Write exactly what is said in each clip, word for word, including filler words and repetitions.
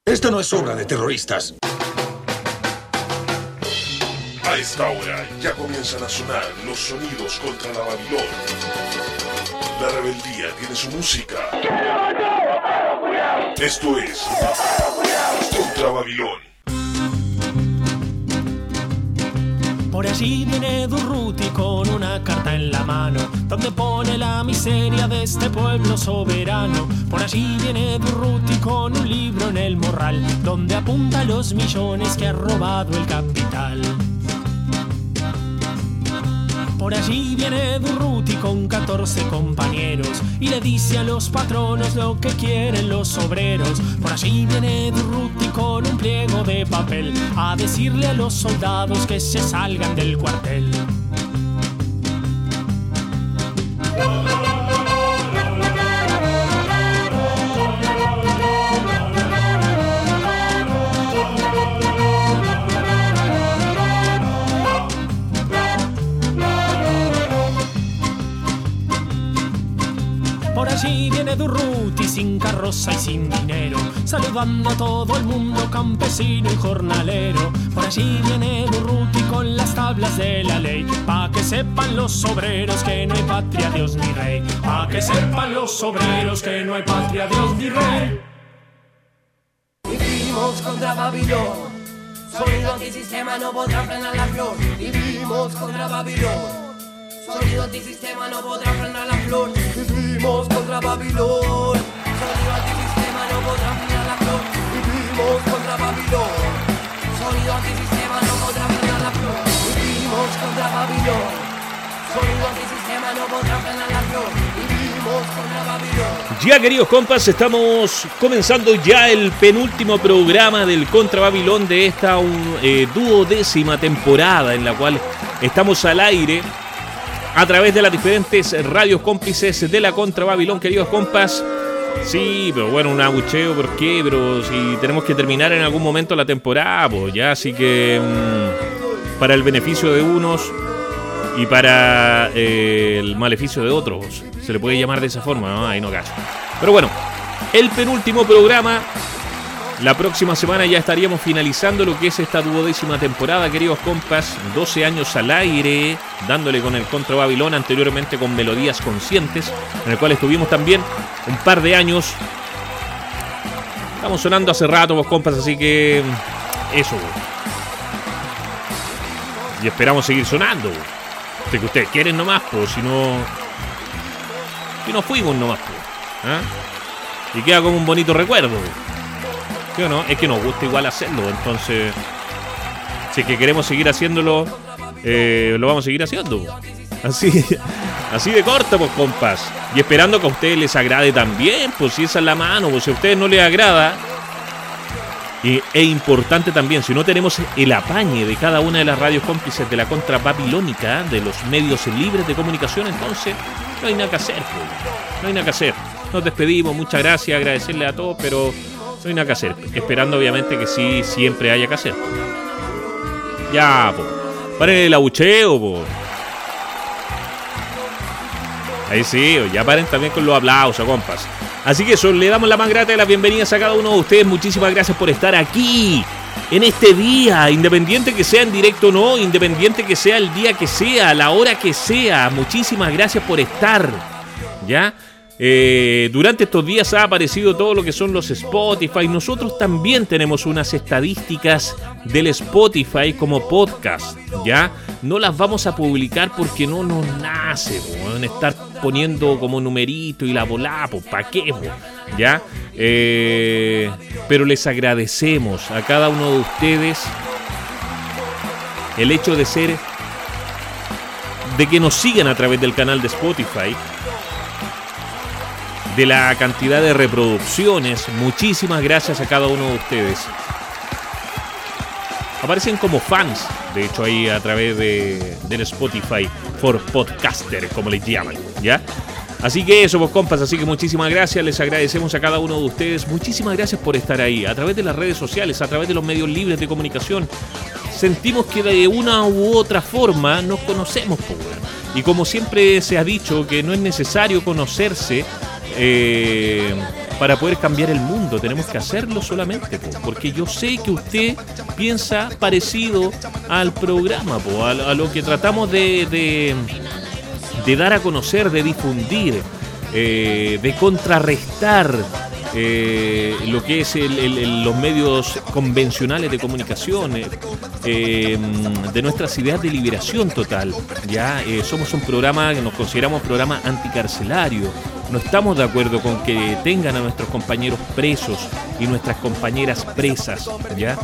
Esto no es obra de terroristas. A esta hora ya comienzan a sonar los sonidos contra la Babilón. La rebeldía tiene su música. Esto es Contra Babilón. Por allí viene Durruti con una carta en la mano, donde pone la miseria de este pueblo soberano. Por allí viene Durruti con un libro en el morral, donde apunta los millones que ha robado el capital. Por allí viene Durruti con catorce compañeros y le dice a los patronos lo que quieren los obreros. Por allí viene Durruti con un pliego de papel a decirle a los soldados que se salgan del cuartel. Por allí viene Durruti sin carroza y sin dinero, saludando a todo el mundo campesino y jornalero. Por allí viene Durruti con las tablas de la ley, pa' que sepan los obreros que no hay patria, Dios ni rey. Pa' que sepan los obreros que no hay patria, Dios ni rey. Vivimos contra Babilón, sonido antisistema no podrá frenar la flor. Vivimos contra Babilón, sonido antisistema no podrá frenar la flor. Vivimos contra Babilón, sonido antisistema no podrá frenar la flor. Vivimos contra Babilón, sonido antisistema no podrá frenar la flor. Vivimos contra Babilón, sonido antisistema no podrá frenar la flor. Vivimos contra Babilón. Ya, queridos compas, estamos comenzando ya el penúltimo programa del Contra Babilón de esta un, eh, duodécima temporada en la cual estamos al aire a través de las diferentes radios cómplices de la Contra Babilón, queridos compas. Sí, pero bueno, un abucheo, ¿por qué? Pero si tenemos que terminar en algún momento la temporada, pues ya, así que mmm, para el beneficio de unos y para eh, el maleficio de otros, se le puede llamar de esa forma, ¿no? Ahí no cacho. Pero bueno, el penúltimo programa. La próxima semana ya estaríamos finalizando lo que es esta duodécima temporada, queridos compas. doce años al aire, dándole con el Contra Babilón, anteriormente con Melodías Conscientes, en el cual estuvimos también un par de años. Estamos sonando hace rato, vos compas, así que eso. Y esperamos seguir sonando. Si que ustedes quieren nomás, pues, si no... Si no fuimos nomás, pues. ¿Ah? Y queda como un bonito recuerdo. ¿Sí o no? Es que nos gusta igual hacerlo, entonces si es que queremos seguir haciéndolo, eh, lo vamos a seguir haciendo. Así, así de corto, pues, compas. Y esperando que a ustedes les agrade también, pues, si esa es la mano, pues, si a ustedes no les agrada. Y es importante también, si no tenemos el apañe de cada una de las radios cómplices de la Contra Babilónica, de los medios libres de comunicación, entonces no hay nada que hacer, pues. No hay nada que hacer. Nos despedimos, muchas gracias, agradecerle a todos, pero no hay nada que hacer, esperando obviamente que sí siempre haya que hacer. Ya, po. Paren el abucheo, po. Ahí sí, ya paren también con los aplausos, compas. Así que eso, le damos la más grata de las bienvenidas a cada uno de ustedes. Muchísimas gracias por estar aquí en este día, independiente que sea en directo o no, independiente que sea el día que sea, la hora que sea. Muchísimas gracias por estar, ¿ya? Eh, durante estos días ha aparecido todo lo que son los Spotify. Nosotros también tenemos unas estadísticas del Spotify como podcast, ¿ya? No las vamos a publicar porque no nos nace, van a estar poniendo como numerito y la volá, pues, ¿para qué, po? ¿Ya? Eh, pero les agradecemos a cada uno de ustedes el hecho de ser, de que nos sigan a través del canal de Spotify, de la cantidad de reproducciones. Muchísimas gracias a cada uno de ustedes. Aparecen como fans, de hecho, ahí a través de, del Spotify for Podcaster, como les llaman, ¿ya? Así que eso, pues, compas, así que muchísimas gracias, les agradecemos a cada uno de ustedes. Muchísimas gracias por estar ahí, a través de las redes sociales, a través de los medios libres de comunicación. Sentimos que de una u otra forma nos conocemos, pues, bueno. Y como siempre se ha dicho, que no es necesario conocerse, Eh, para poder cambiar el mundo. Tenemos que hacerlo solamente, po, porque yo sé que usted piensa parecido al programa, po, a, a lo que tratamos de, de, de dar a conocer, de difundir, eh, de contrarrestar eh, lo que es el, el, el, los medios convencionales de comunicación, eh, eh, de nuestras ideas de liberación total. Ya eh, somos un programa que nos consideramos programa anticarcelario. No estamos de acuerdo con que tengan a nuestros compañeros presos y nuestras compañeras presas, ¿ya?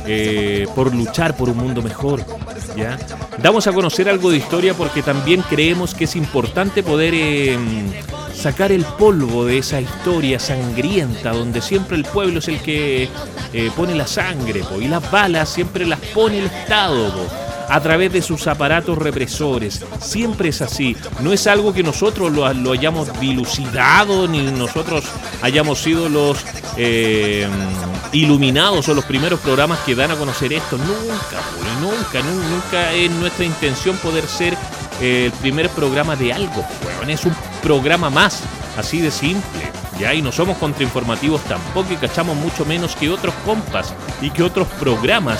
Eh, por luchar por un mundo mejor, ¿ya? Damos a conocer algo de historia porque también creemos que es importante poder eh, sacar el polvo de esa historia sangrienta donde siempre el pueblo es el que eh, pone la sangre, po, y las balas siempre las pone el Estado, po, a través de sus aparatos represores. Siempre es así. No es algo que nosotros lo, lo hayamos dilucidado, ni nosotros hayamos sido los eh, iluminados o los primeros programas que dan a conocer esto. Nunca, pues, nunca, nunca, nunca es nuestra intención poder ser eh, el primer programa de algo. Bueno, es un programa más, así de simple. Ya, y no somos contrainformativos tampoco, y cachamos mucho menos que otros compas y que otros programas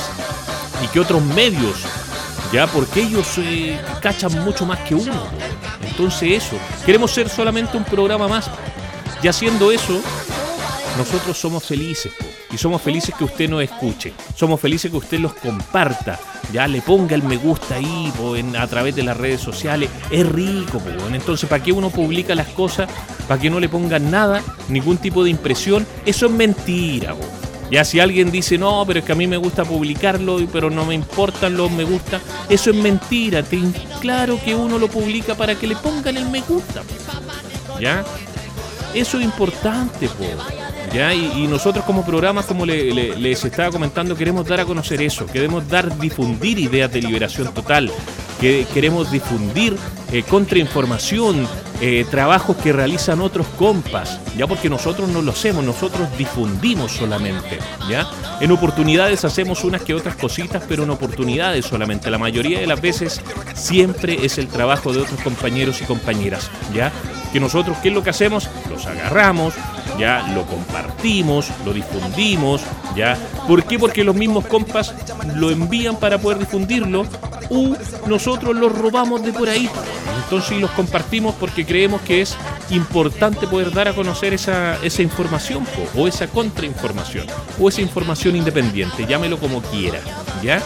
y que otros medios. Ya, porque ellos eh, cachan mucho más que uno. Entonces eso, queremos ser solamente un programa más. Y haciendo eso, nosotros somos felices, po. Y somos felices que usted nos escuche. Somos felices que usted los comparta. Ya, le ponga el me gusta ahí, po, en, a través de las redes sociales. Es rico, po. Entonces, ¿para qué uno publica las cosas? Para que no le pongan nada, ningún tipo de impresión. Eso es mentira, po. Ya, si alguien dice, no, pero es que a mí me gusta publicarlo, pero no me importan los me gusta, eso es mentira. Te, claro que uno lo publica para que le pongan el me gusta, po. ¿Ya? Eso es importante, po. ¿Ya? Y, y nosotros como programa, como le, le, les estaba comentando, queremos dar a conocer eso, queremos dar, difundir ideas de liberación total, que queremos difundir eh, contrainformación, eh, trabajos que realizan otros compas, ya, porque nosotros no lo hacemos, nosotros difundimos solamente, ya. En oportunidades hacemos unas que otras cositas, pero en oportunidades solamente. La mayoría de las veces siempre es el trabajo de otros compañeros y compañeras, ya. Que nosotros, ¿qué es lo que hacemos? Los agarramos, ya, lo compartimos, lo difundimos, ya. ¿Por qué? Porque los mismos compas lo envían para poder difundirlo, o nosotros los robamos de por ahí. Entonces los compartimos porque creemos que es importante poder dar a conocer esa, esa información, po, o esa contrainformación, o esa información independiente, llámelo como quiera, ¿ya?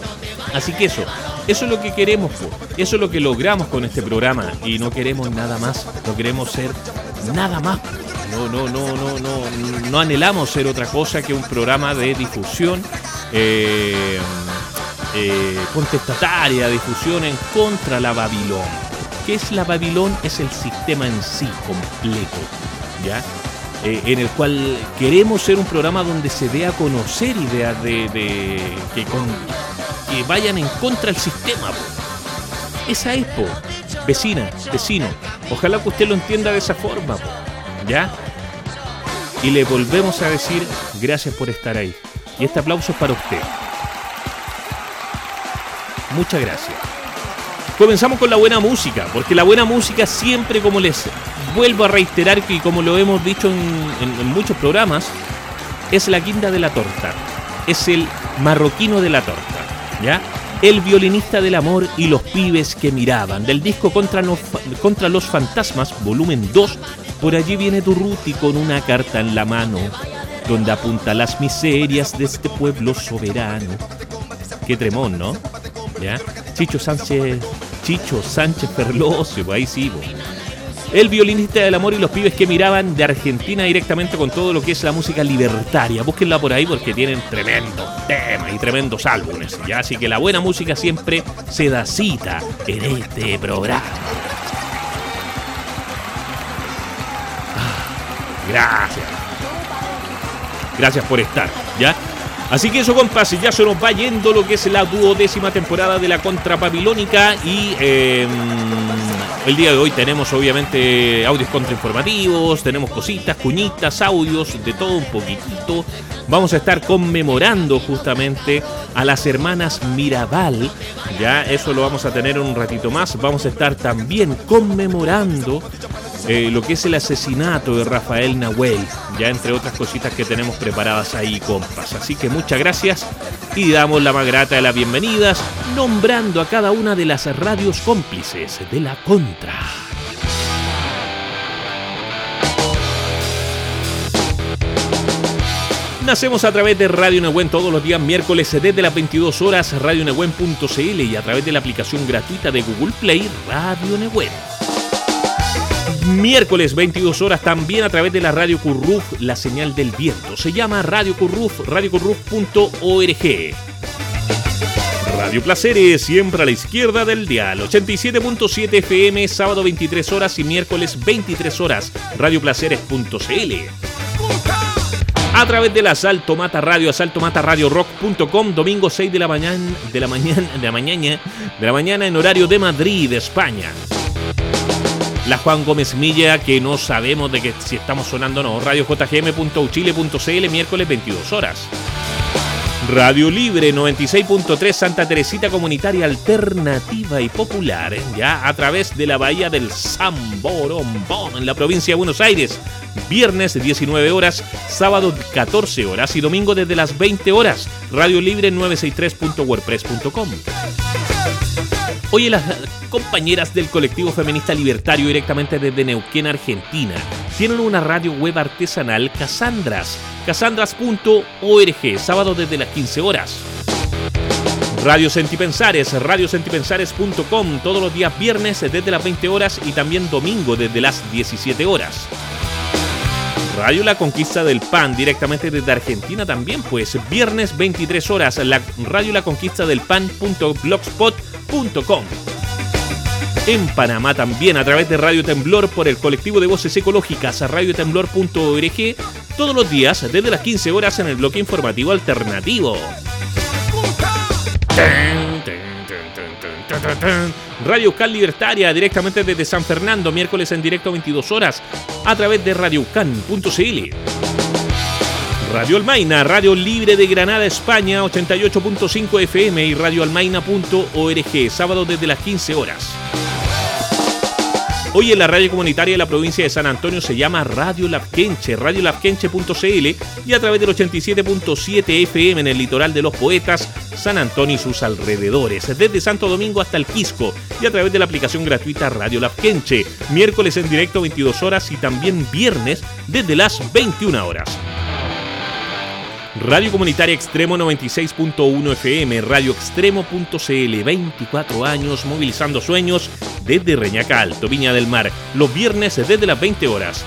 Así que eso, eso es lo que queremos, po. Eso es lo que logramos con este programa, y no queremos nada más, no queremos ser nada más, po. No, no, no, no, no, no anhelamos ser otra cosa que un programa de difusión eh, eh, contestataria, difusión en contra la Babilón. ¿Qué es la Babilón? Es el sistema en sí completo, ¿ya? Eh, en el cual queremos ser un programa donde se dé a conocer ideas de, de que, con, que vayan en contra del sistema, po. Esa es, po. Vecina, vecino, ojalá que usted lo entienda de esa forma, po. ¿Ya? Y le volvemos a decir gracias por estar ahí. Y este aplauso es para usted. Muchas gracias. Comenzamos con la buena música, porque la buena música siempre, como les vuelvo a reiterar, y como lo hemos dicho en, en, en muchos programas, es la guinda de la torta. Es el marroquino de la torta, ¿ya? El violinista del amor y los pibes que miraban, del disco Contra los, Contra los Fantasmas, volumen dos. Por allí viene Durruti con una carta en la mano, donde apunta las miserias de este pueblo soberano. Qué tremón, ¿no? ¿Ya? Chicho Sánchez, Chicho Sánchez Ferlosio, ahí sí, bo. El violinista del amor y los pibes que miraban, de Argentina, directamente con todo lo que es la música libertaria. Búsquenla por ahí porque tienen tremendos temas y tremendos álbumes, ¿ya? Así que la buena música siempre se da cita en este programa. Gracias. Gracias por estar, ¿ya? Así que eso, compas, ya se nos va yendo lo que es la duodécima temporada de la Contra Babilónica. Y eh, el día de hoy tenemos obviamente audios contrainformativos, tenemos cositas, cuñitas, audios, de todo un poquitito. Vamos a estar conmemorando justamente a las hermanas Mirabal, ya eso lo vamos a tener en un ratito más. Vamos a estar también conmemorando eh, lo que es el asesinato de Rafael Nahuel, ya entre otras cositas que tenemos preparadas ahí, compas. Así que muchas gracias y damos la más grata de las bienvenidas, nombrando a cada una de las radios cómplices de la Contra. Nacemos a través de Radio Nehuen todos los días miércoles desde las veintidós horas, radio nehuen punto c l, y a través de la aplicación gratuita de Google Play, Radio Nehuen. Miércoles veintidós horas también a través de la Radio Curruf, la señal del viento. Se llama Radio Curruf, radio curruf punto org. Radio Placeres, siempre a la izquierda del dial, ochenta y siete punto siete F M, sábado veintitrés horas y miércoles veintitrés horas, radio placeres punto c l. A través de la Asalto Mata Radio, asalto mata radio rock punto com, domingo seis de la mañana, de la mañana, de la mañana, de la mañana en horario de Madrid, España. La Juan Gómez Milla, que no sabemos de que si estamos sonando o no, radio j g m punto u chile punto c l, miércoles veintidós horas. Radio Libre noventa y seis punto tres, Santa Teresita, comunitaria alternativa y popular, ya a través de la bahía del Samborombón en la provincia de Buenos Aires. Viernes diecinueve horas, sábado catorce horas y domingo desde las veinte horas. Radio Libre novecientos sesenta y tres punto wordpress punto com. Oye, las compañeras del colectivo feminista libertario directamente desde Neuquén, Argentina, tienen una radio web artesanal, Casandras, casandras punto org, sábado desde las quince horas. Radio Sentipensares, radio sentipensares punto com, todos los días viernes desde las veinte horas y también domingo desde las diecisiete horas. Radio La Conquista del Pan, directamente desde Argentina también, pues viernes veintitrés horas, la Radio La Conquista del Pan punto blogspot punto com. En Panamá también a través de Radio Temblor por el colectivo de voces ecológicas, radio temblor punto org, todos los días desde las quince horas en el bloque informativo alternativo. Radio Ucán Libertaria, directamente desde San Fernando, miércoles en directo veintidós horas, a través de radio ucán punto c l. Radio Almaina, radio libre de Granada, España, ochenta y ocho punto cinco F M y radio almaina punto org, sábado desde las quince horas. Hoy en la radio comunitaria de la provincia de San Antonio se llama Radio Lapquenche, radio lapquenche punto c l, y a través del ochenta y siete punto siete F M en el litoral de los Poetas, San Antonio y sus alrededores, desde Santo Domingo hasta el Quisco, y a través de la aplicación gratuita Radio Lapquenche, miércoles en directo veintidós horas y también viernes desde las veintiuna horas. Radio Comunitaria Extremo noventa y seis punto uno F M, radio extremo punto c l, veinticuatro años movilizando sueños desde Reñaca Alto, Viña del Mar, los viernes desde las veinte horas.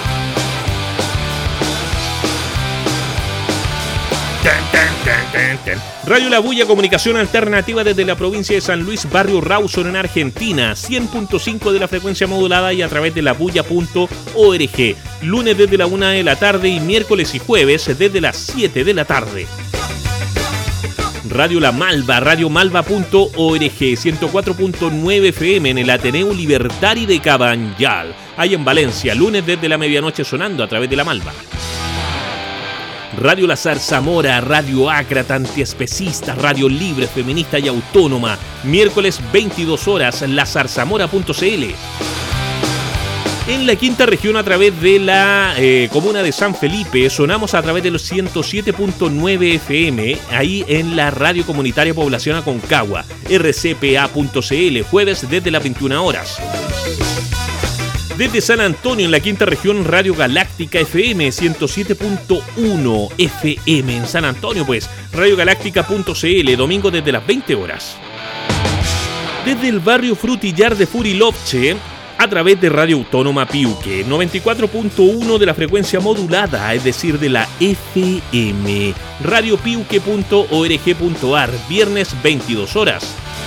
Radio La Bulla, comunicación alternativa desde la provincia de San Luis, barrio Rawson en Argentina, cien punto cinco de la frecuencia modulada y a través de la bulla punto org, lunes desde la una de la tarde y miércoles y jueves desde las siete de la tarde. Radio La Malva, radio malva punto org, ciento cuatro punto nueve F M en el Ateneo Libertari de Cabanyal, ahí en Valencia, lunes desde la medianoche sonando a través de La Malva. Radio La Zarzamora, radio ácrata, antiespecista, radio libre, feminista y autónoma, miércoles veintidós horas, la zarzamora punto c l. En la quinta región a través de la eh, comuna de San Felipe sonamos a través de los ciento siete punto nueve F M, ahí en la radio comunitaria Población Aconcagua, r c p a punto c l, jueves desde las veintiuna horas. Desde San Antonio, en la quinta región, Radio Galáctica F M, ciento siete punto uno F M en San Antonio, pues, radio galáctica punto c l, domingo desde las veinte horas. Desde el barrio Frutillar de Furilovche, a través de Radio Autónoma Piuque, noventa y cuatro punto uno de la frecuencia modulada, es decir, de la F M, radio piuque punto org punto a r, viernes veintidós horas.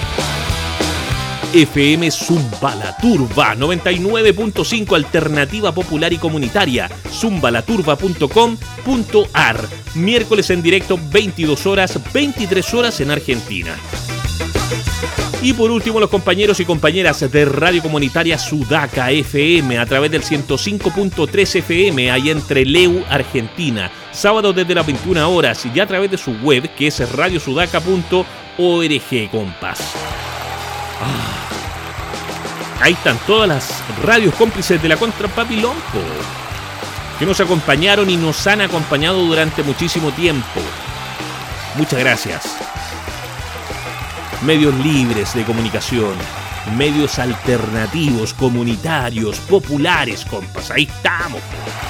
F M Zumba La Turba, noventa y nueve punto cinco, alternativa popular y comunitaria, zumbalaturba punto com punto a r, miércoles en directo veintidós horas, veintitrés horas en Argentina. Y por último, los compañeros y compañeras de Radio Comunitaria Sudaca F M a través del ciento cinco punto tres F M, ahí en Trelew, Argentina, sábado desde las veintiuna horas y ya a través de su web, que es radio sudaca punto org, compas. Ah. Ahí están todas las radios cómplices de la Contra Papilón, po, que nos acompañaron y nos han acompañado durante muchísimo tiempo. Muchas gracias. Medios libres de comunicación, medios alternativos, comunitarios, populares, compas. Ahí estamos.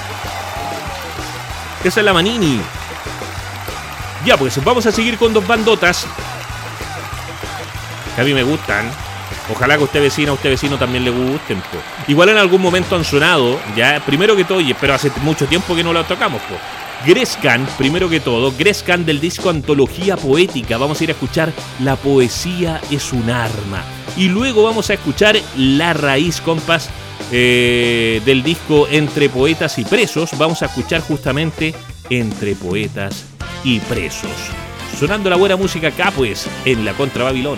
Esa es la Manini. Ya, pues vamos a seguir con dos bandotas que a mí me gustan. Ojalá que a usted vecino, a usted vecino también le gusten, po. Igual en algún momento han sonado, ya, primero que todo, pero hace mucho tiempo que no la tocamos, po. Grescan, primero que todo, Grescan del disco Antología Poética. Vamos a ir a escuchar La poesía es un arma. Y luego vamos a escuchar La raíz, compas, eh, del disco Entre poetas y presos. Vamos a escuchar justamente Entre poetas y presos. Sonando la buena música acá, pues, en la Contra Babilón.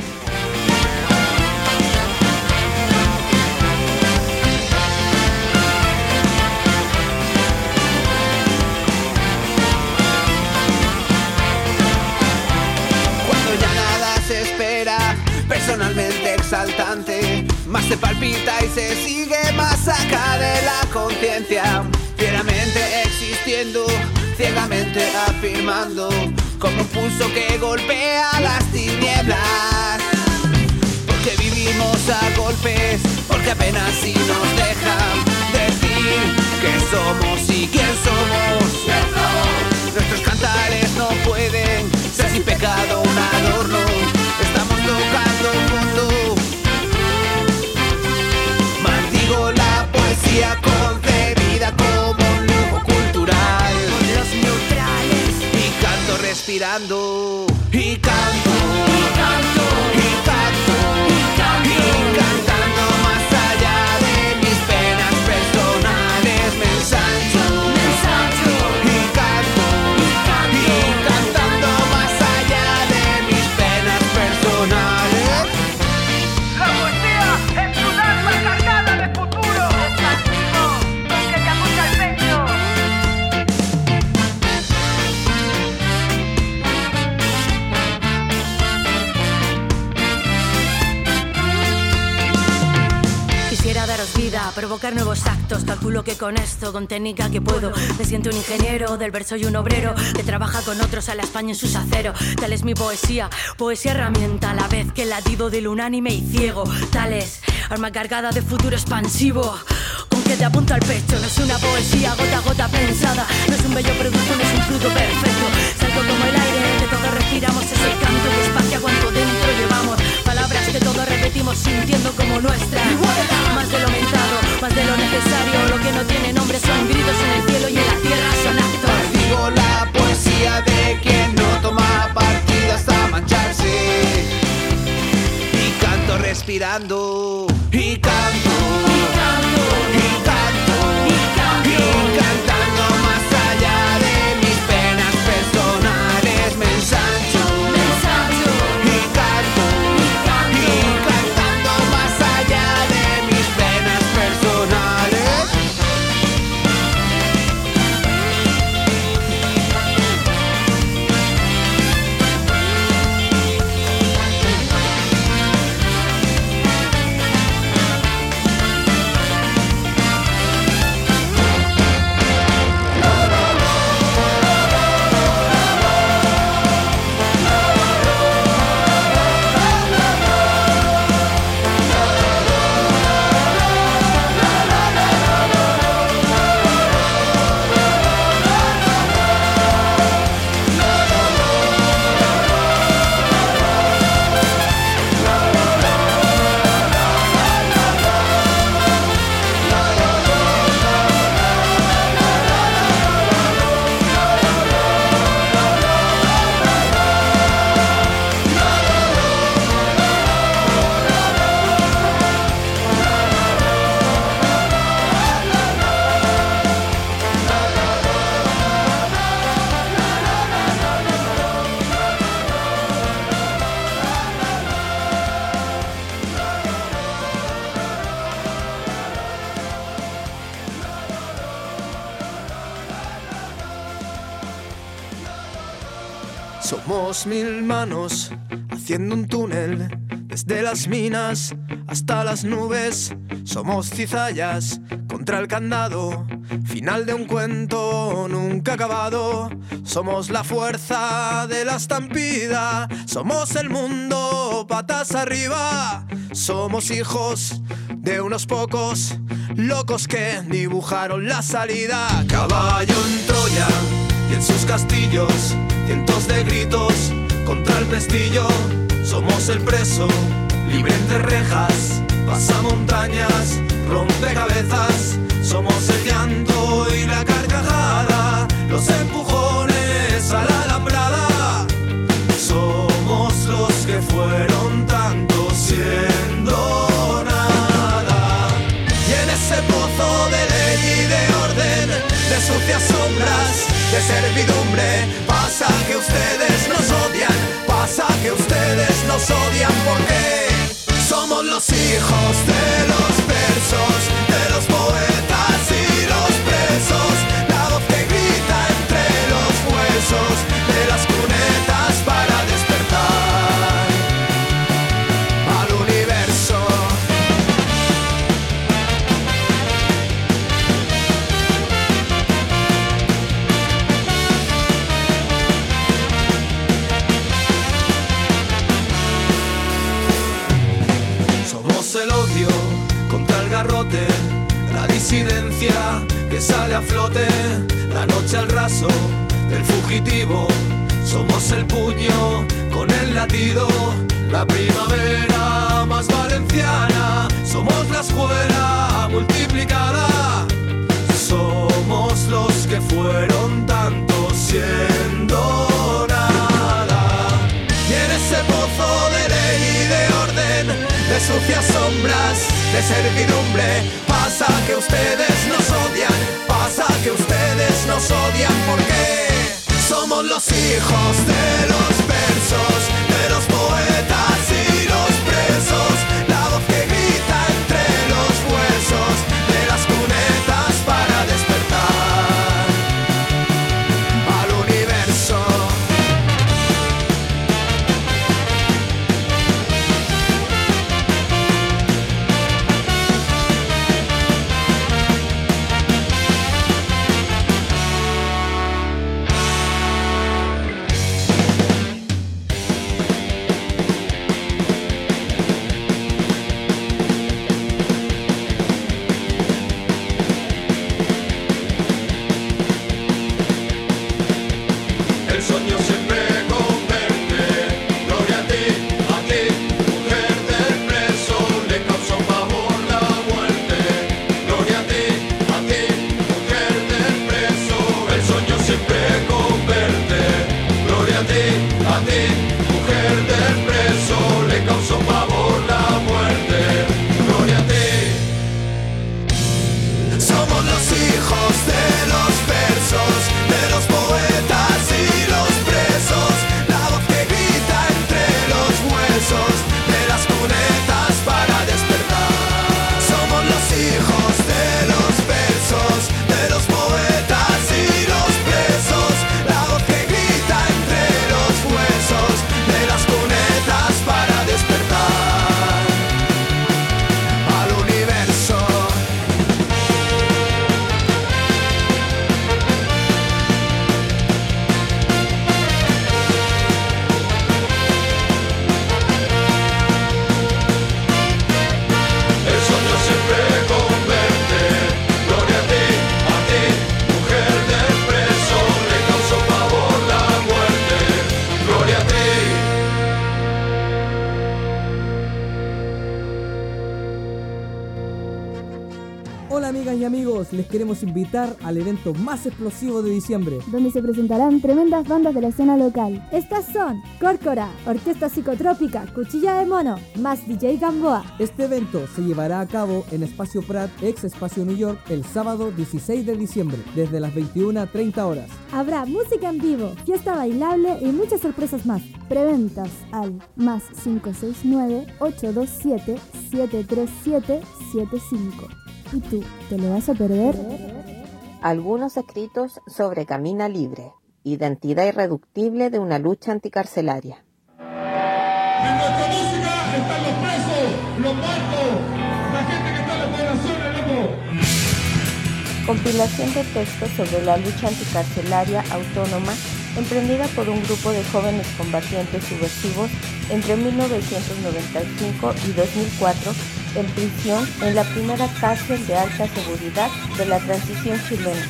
Personalmente exaltante, más se palpita y se sigue más acá de la conciencia, fieramente existiendo, ciegamente afirmando, como un pulso que golpea las tinieblas, porque vivimos a golpes, porque apenas si nos dejan decir qué somos y quién somos. Nuestros cantares no pueden ser sin pecado un adorno. Estamos tocando fondo. Maldigo la poesía concebida como un lujo cultural. Con los neutrales. Y canto respirando. Y canto. Y canto. Y canto. Y canto. Y cantando más allá de mis penas personales. Me ensancho. Me ensancho. Y canto. Y canto. Y cantando más allá de mis penas personales. La poesía es un arma cargada de futuro. Expansivo, que te apunta al pecho. Quisiera daros vida, provocar nuevos actos. Calculo que con esto, con técnica que puedo, me siento un ingeniero del verso y un obrero que trabaja con otros a la España en sus aceros. Tal es mi poesía, poesía herramienta a la vez que el latido del unánime y ciego. Tal es, arma cargada de futuro expansivo, con que te apunto al pecho. No es una poesía gota a gota pensada, no es un bello producto, no es un fruto perfecto. Salgo como el aire que todos respiramos, es el canto que espacia cuanto dentro llevamos. Palabras que todos repetimos sintiendo como nuestras. Más de lo mentado, más de lo necesario. Lo que no tiene nombre son gritos en el cielo y en la tierra son actos. Digo la poesía de quien no toma partida hasta mancharse. Y canto respirando. Y canto. Y canto. Y canto. Y canto. Y cantando más allá de mis penas personales. Me ensancho. Me ensancho. Y canto. Y canto. Y cantando más allá de mis penas personales. Somos mil manos haciendo un túnel Desde las minas hasta las nubes, somos cizallas contra el candado, final de un cuento nunca acabado. Somos la fuerza de la estampida, somos el mundo patas arriba. Somos hijos de unos pocos locos que dibujaron la salida. Caballo en Troya y en sus castillos, cientos de gritos contra el pestillo. Somos el preso, libre entre rejas, pasamontañas, rompecabezas. Somos el llanto y la carcajada, los empujones a la alambrada. Somos los que fueron tanto siendo nada. Y en ese pozo de ley y de orden, de sucias sombras, de servidumbre, pasa que ustedes nos odian, pasa que ustedes nos odian porque somos los hijos de los versos, de los poetas y los presos, la voz que grita entre los huesos de las cunetas para despertar al universo. El odio contra el garrote, la disidencia que sale a flote, la noche al raso del fugitivo. Somos el puño con el latido, la primavera más valenciana. Somos la escuela multiplicada, somos los que fueron tanto siendo nada. Y en ese pozo de ley y de orden, de sucias sombras, de servidumbre, pasa que ustedes nos odian, pasa que ustedes nos odian porque somos los hijos de los versos, de los poetas y los presos, la voz que grita entre los huesos de las cunetas para despertar al universo. Les queremos invitar al evento más explosivo de diciembre, donde se presentarán tremendas bandas de la escena local. Estas son Córcora, Orquesta Psicotrópica, Cuchilla de Mono, más D J Gamboa. Este evento se llevará a cabo en Espacio Prat, ex Espacio New York, el sábado dieciséis de diciembre, desde las veintiuna treinta horas. Habrá música en vivo, fiesta bailable y muchas sorpresas más. Preventas al más cinco seis nueve, ocho dos siete, siete tres siete, siete cinco. ¿Y tú, te lo vas a perder? Algunos escritos sobre Camina Libre, identidad irreductible de una lucha anticarcelaria. En nuestra música están los presos, los muertos, la gente que está en las poblaciones, loco. Compilación de textos sobre la lucha anticarcelaria autónoma emprendida por un grupo de jóvenes combatientes subversivos entre mil novecientos noventa y cinco y dos mil cuatro en prisión en la primera cárcel de alta seguridad de la transición chilena.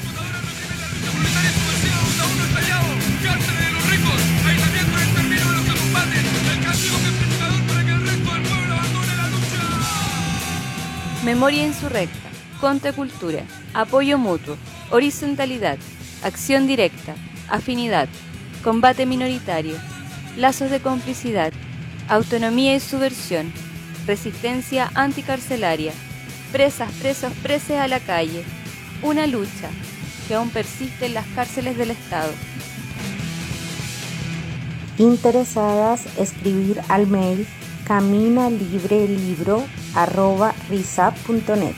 Memoria insurrecta, contracultura, apoyo mutuo, horizontalidad, acción directa, afinidad, combate minoritario, lazos de complicidad, autonomía y subversión, resistencia anticarcelaria, presas, presos, preses a la calle, una lucha que aún persiste en las cárceles del Estado. Interesadas, escribir al mail caminalibrelibro arroba risap punto net.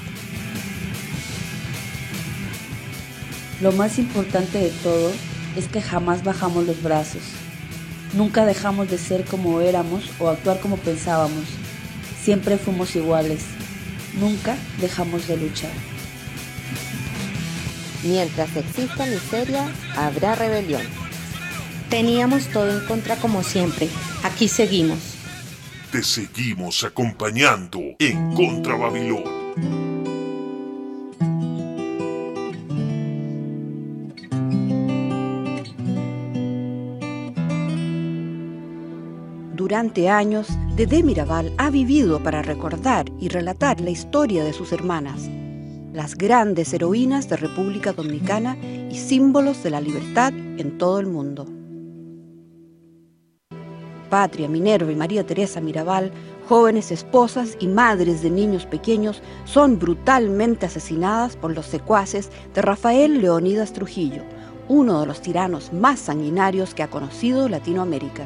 Lo más importante de todo es que jamás bajamos los brazos. Nunca dejamos de ser como éramos o actuar como pensábamos. Siempre fuimos iguales. Nunca dejamos de luchar. Mientras exista miseria, habrá rebelión. Teníamos todo en contra como siempre. Aquí seguimos. Te seguimos acompañando en Contra Babilón. Durante años, Dedé Mirabal ha vivido para recordar y relatar la historia de sus hermanas, las grandes heroínas de República Dominicana y símbolos de la libertad en todo el mundo. Patria, Minerva y María Teresa Mirabal, jóvenes esposas y madres de niños pequeños, son brutalmente asesinadas por los secuaces de Rafael Leónidas Trujillo, uno de los tiranos más sanguinarios que ha conocido Latinoamérica.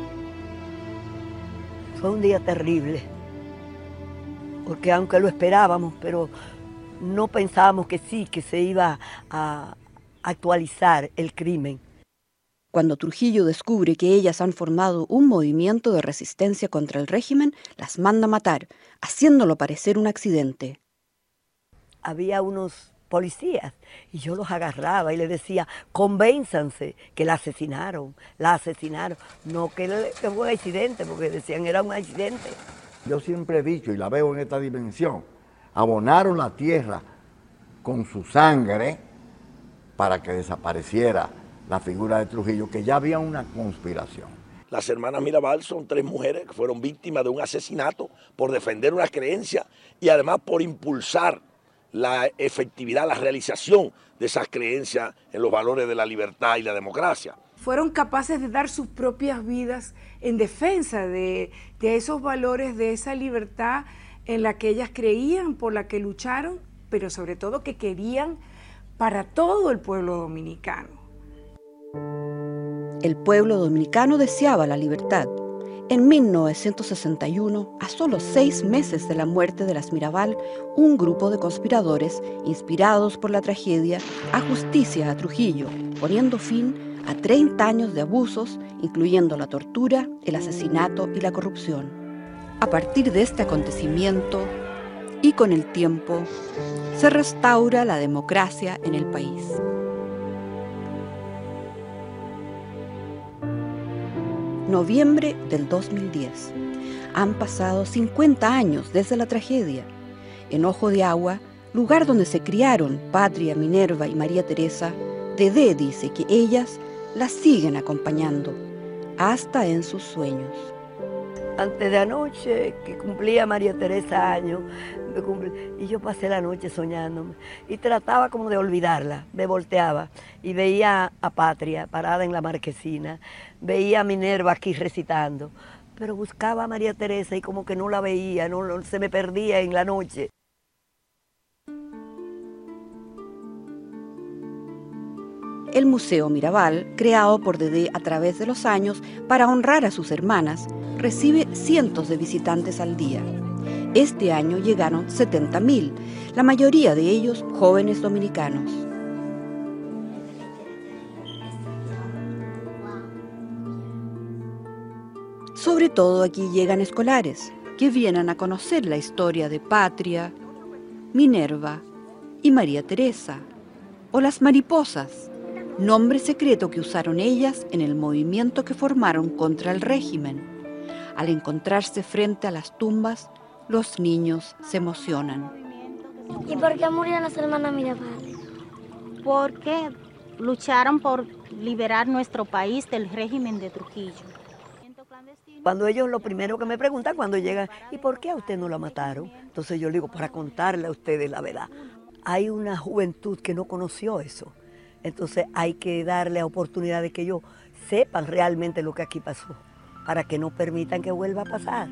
Fue un día terrible, porque aunque lo esperábamos, pero no pensábamos que sí, que se iba a actualizar el crimen. Cuando Trujillo descubre que ellas han formado un movimiento de resistencia contra el régimen, las manda a matar, haciéndolo parecer un accidente. Había unos policías y yo los agarraba y les decía, convénzanse que la asesinaron, la asesinaron. No que, le, que fue un accidente, porque decían era un accidente. Yo siempre he dicho, y la veo en esta dimensión, abonaron la tierra con su sangre para que desapareciera la figura de Trujillo, que ya había una conspiración. Las hermanas Mirabal son tres mujeres que fueron víctimas de un asesinato por defender una creencia y además por impulsar la efectividad, la realización de esas creencias en los valores de la libertad y la democracia. Fueron capaces de dar sus propias vidas en defensa de, de esos valores, de esa libertad en la que ellas creían, por la que lucharon, pero sobre todo que querían para todo el pueblo dominicano. El pueblo dominicano deseaba la libertad. En mil novecientos sesenta y uno, a solo seis meses de la muerte de las Mirabal, un grupo de conspiradores, inspirados por la tragedia, ajusticia a Trujillo, poniendo fin a treinta años de abusos, incluyendo la tortura, el asesinato y la corrupción. A partir de este acontecimiento, y con el tiempo, se restaura la democracia en el país. Noviembre del dos mil diez. Han pasado cincuenta años desde la tragedia. En Ojo de Agua, lugar donde se criaron Patria, Minerva y María Teresa, Dedé dice que ellas las siguen acompañando, hasta en sus sueños. Antes de anoche, que cumplía María Teresa años, me cumplí, y yo pasé la noche soñándome, y trataba como de olvidarla, me volteaba, y veía a Patria parada en la marquesina, veía a Minerva aquí recitando, pero buscaba a María Teresa y como que no la veía, no, no, se me perdía en la noche. El Museo Mirabal, creado por Dedé a través de los años para honrar a sus hermanas, recibe cientos de visitantes al día. Este año llegaron setenta mil, la mayoría de ellos jóvenes dominicanos. Sobre todo aquí llegan escolares que vienen a conocer la historia de Patria, Minerva y María Teresa, o las mariposas, nombre secreto que usaron ellas en el movimiento que formaron contra el régimen. Al encontrarse frente a las tumbas, los niños se emocionan. ¿Y por qué murieron las hermanas Mirabal? Porque lucharon por liberar nuestro país del régimen de Trujillo. Cuando ellos lo primero que me preguntan cuando llegan, ¿y por qué a usted no la mataron? Entonces yo le digo, para contarle a ustedes la verdad. Hay una juventud que no conoció eso. Entonces hay que darle la oportunidad de que ellos sepan realmente lo que aquí pasó, para que no permitan que vuelva a pasar.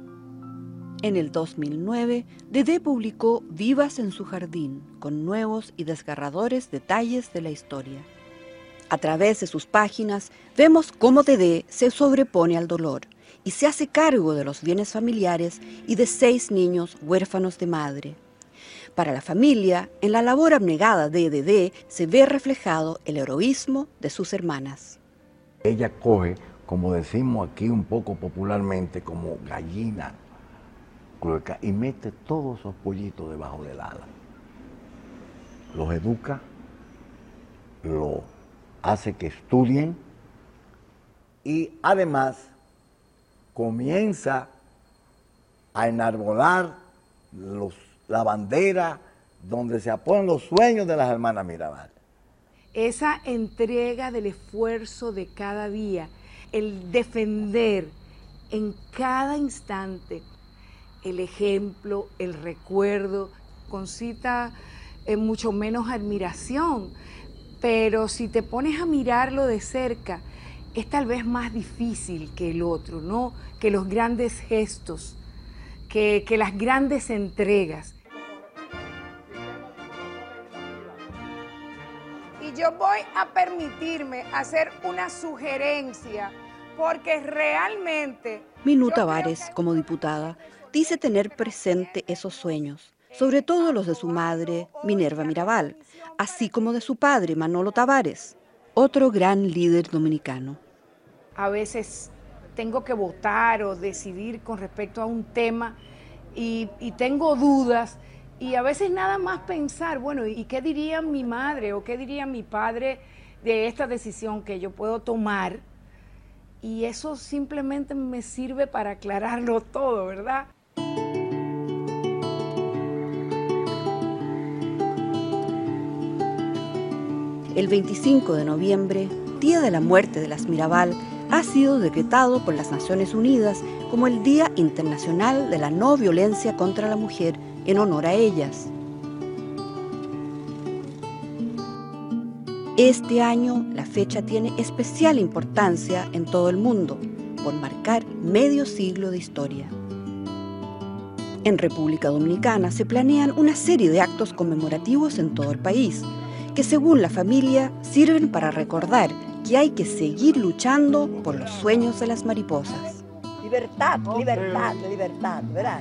En el dos mil nueve, Dedé publicó Vivas en su jardín, con nuevos y desgarradores detalles de la historia. A través de sus páginas vemos cómo Dedé se sobrepone al dolor y se hace cargo de los bienes familiares y de seis niños huérfanos de madre. Para la familia, en la labor abnegada de Dedé se ve reflejado el heroísmo de sus hermanas. Ella coge, como decimos aquí un poco popularmente, como gallina clueca, y mete todos esos pollitos debajo del ala. Los educa, los hace que estudien y además comienza a enarbolar los, la bandera donde se apoyan los sueños de las hermanas Mirabal. Esa entrega del esfuerzo de cada día, el defender en cada instante el ejemplo, el recuerdo, concita eh, mucho menos admiración, pero si te pones a mirarlo de cerca, es tal vez más difícil que el otro, ¿no? Que los grandes gestos, que, que las grandes entregas. Y yo voy a permitirme hacer una sugerencia, porque realmente... Minú Tavares, como diputada, dice tener presente esos sueños, sobre todo los de su madre, Minerva Mirabal, así como de su padre, Manolo Tavares, otro gran líder dominicano. A veces tengo que votar o decidir con respecto a un tema y, y tengo dudas y a veces nada más pensar, bueno, ¿y qué diría mi madre o qué diría mi padre de esta decisión que yo puedo tomar? Y eso simplemente me sirve para aclararlo todo, ¿verdad? El veinticinco de noviembre, día de la muerte de las Mirabal, ha sido decretado por las Naciones Unidas como el Día Internacional de la No Violencia contra la Mujer en honor a ellas. Este año la fecha tiene especial importancia en todo el mundo por marcar medio siglo de historia. En República Dominicana se planean una serie de actos conmemorativos en todo el país, que según la familia sirven para recordar que hay que seguir luchando por los sueños de las mariposas. Libertad, libertad, libertad, ¿verdad?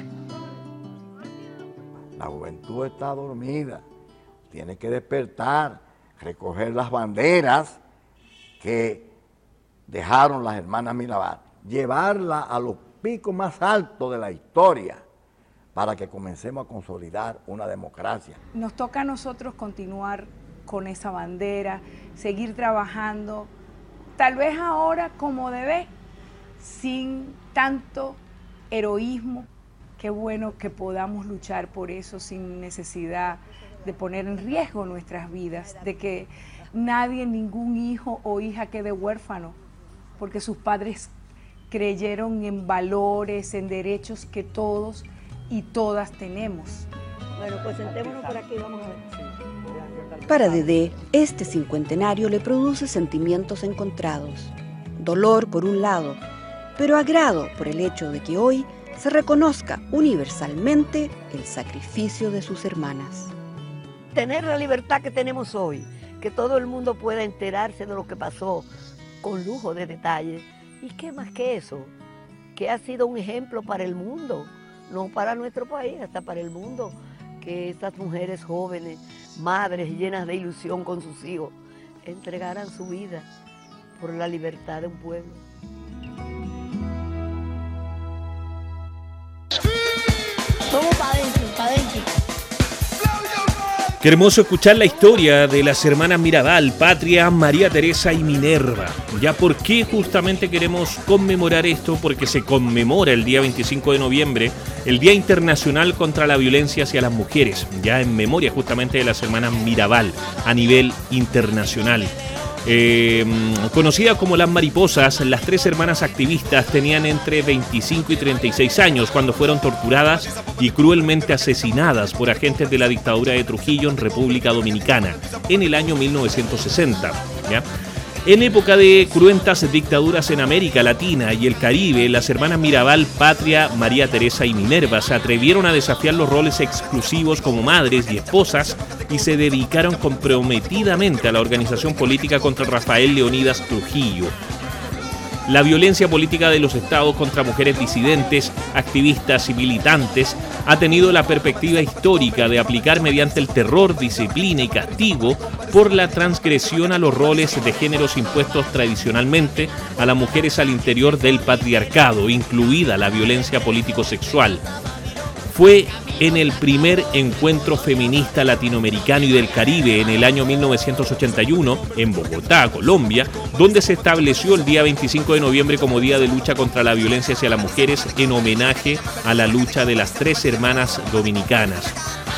La juventud está dormida, tiene que despertar, recoger las banderas que dejaron las hermanas Mirabal, llevarlas a los picos más altos de la historia para que comencemos a consolidar una democracia. Nos toca a nosotros continuar con esa bandera, seguir trabajando, tal vez ahora como debe, sin tanto heroísmo. Qué bueno que podamos luchar por eso sin necesidad de poner en riesgo nuestras vidas, de que nadie, ningún hijo o hija quede huérfano, porque sus padres creyeron en valores, en derechos que todos y todas tenemos. Bueno, pues sentémonos por aquí, vamos a ver. Para Dedé, este cincuentenario le produce sentimientos encontrados. Dolor por un lado, pero agrado por el hecho de que hoy se reconozca universalmente el sacrificio de sus hermanas. Tener la libertad que tenemos hoy, que todo el mundo pueda enterarse de lo que pasó con lujo de detalles. ¿Y qué más que eso? Que ha sido un ejemplo para el mundo, no para nuestro país, hasta para el mundo, que estas mujeres jóvenes, madres llenas de ilusión con sus hijos, entregaran su vida por la libertad de un pueblo. somos para adentro, para adentro. Qué hermoso escuchar la historia de las hermanas Mirabal, Patria, María Teresa y Minerva. ¿Ya por qué justamente queremos conmemorar esto? Porque se conmemora el día veinticinco de noviembre, el Día Internacional contra la Violencia hacia las Mujeres, ya en memoria justamente de las hermanas Mirabal a nivel internacional. Eh, conocidas como las mariposas, las tres hermanas activistas tenían entre veinticinco y treinta y seis años cuando fueron torturadas y cruelmente asesinadas por agentes de la dictadura de Trujillo en República Dominicana en el año mil novecientos sesenta. ¿ya? En época de cruentas dictaduras en América Latina y el Caribe, las hermanas Mirabal, Patria, María Teresa y Minerva se atrevieron a desafiar los roles exclusivos como madres y esposas y se dedicaron comprometidamente a la organización política contra Rafael Leónidas Trujillo. La violencia política de los estados contra mujeres disidentes, activistas y militantes ha tenido la perspectiva histórica de aplicar mediante el terror, disciplina y castigo por la transgresión a los roles de géneros impuestos tradicionalmente a las mujeres al interior del patriarcado, incluida la violencia político-sexual. Fue en el primer encuentro feminista latinoamericano y del Caribe en el año mil novecientos ochenta y uno, en Bogotá, Colombia, donde se estableció el día veinticinco de noviembre como Día de Lucha contra la Violencia hacia las Mujeres en homenaje a la lucha de las tres hermanas dominicanas.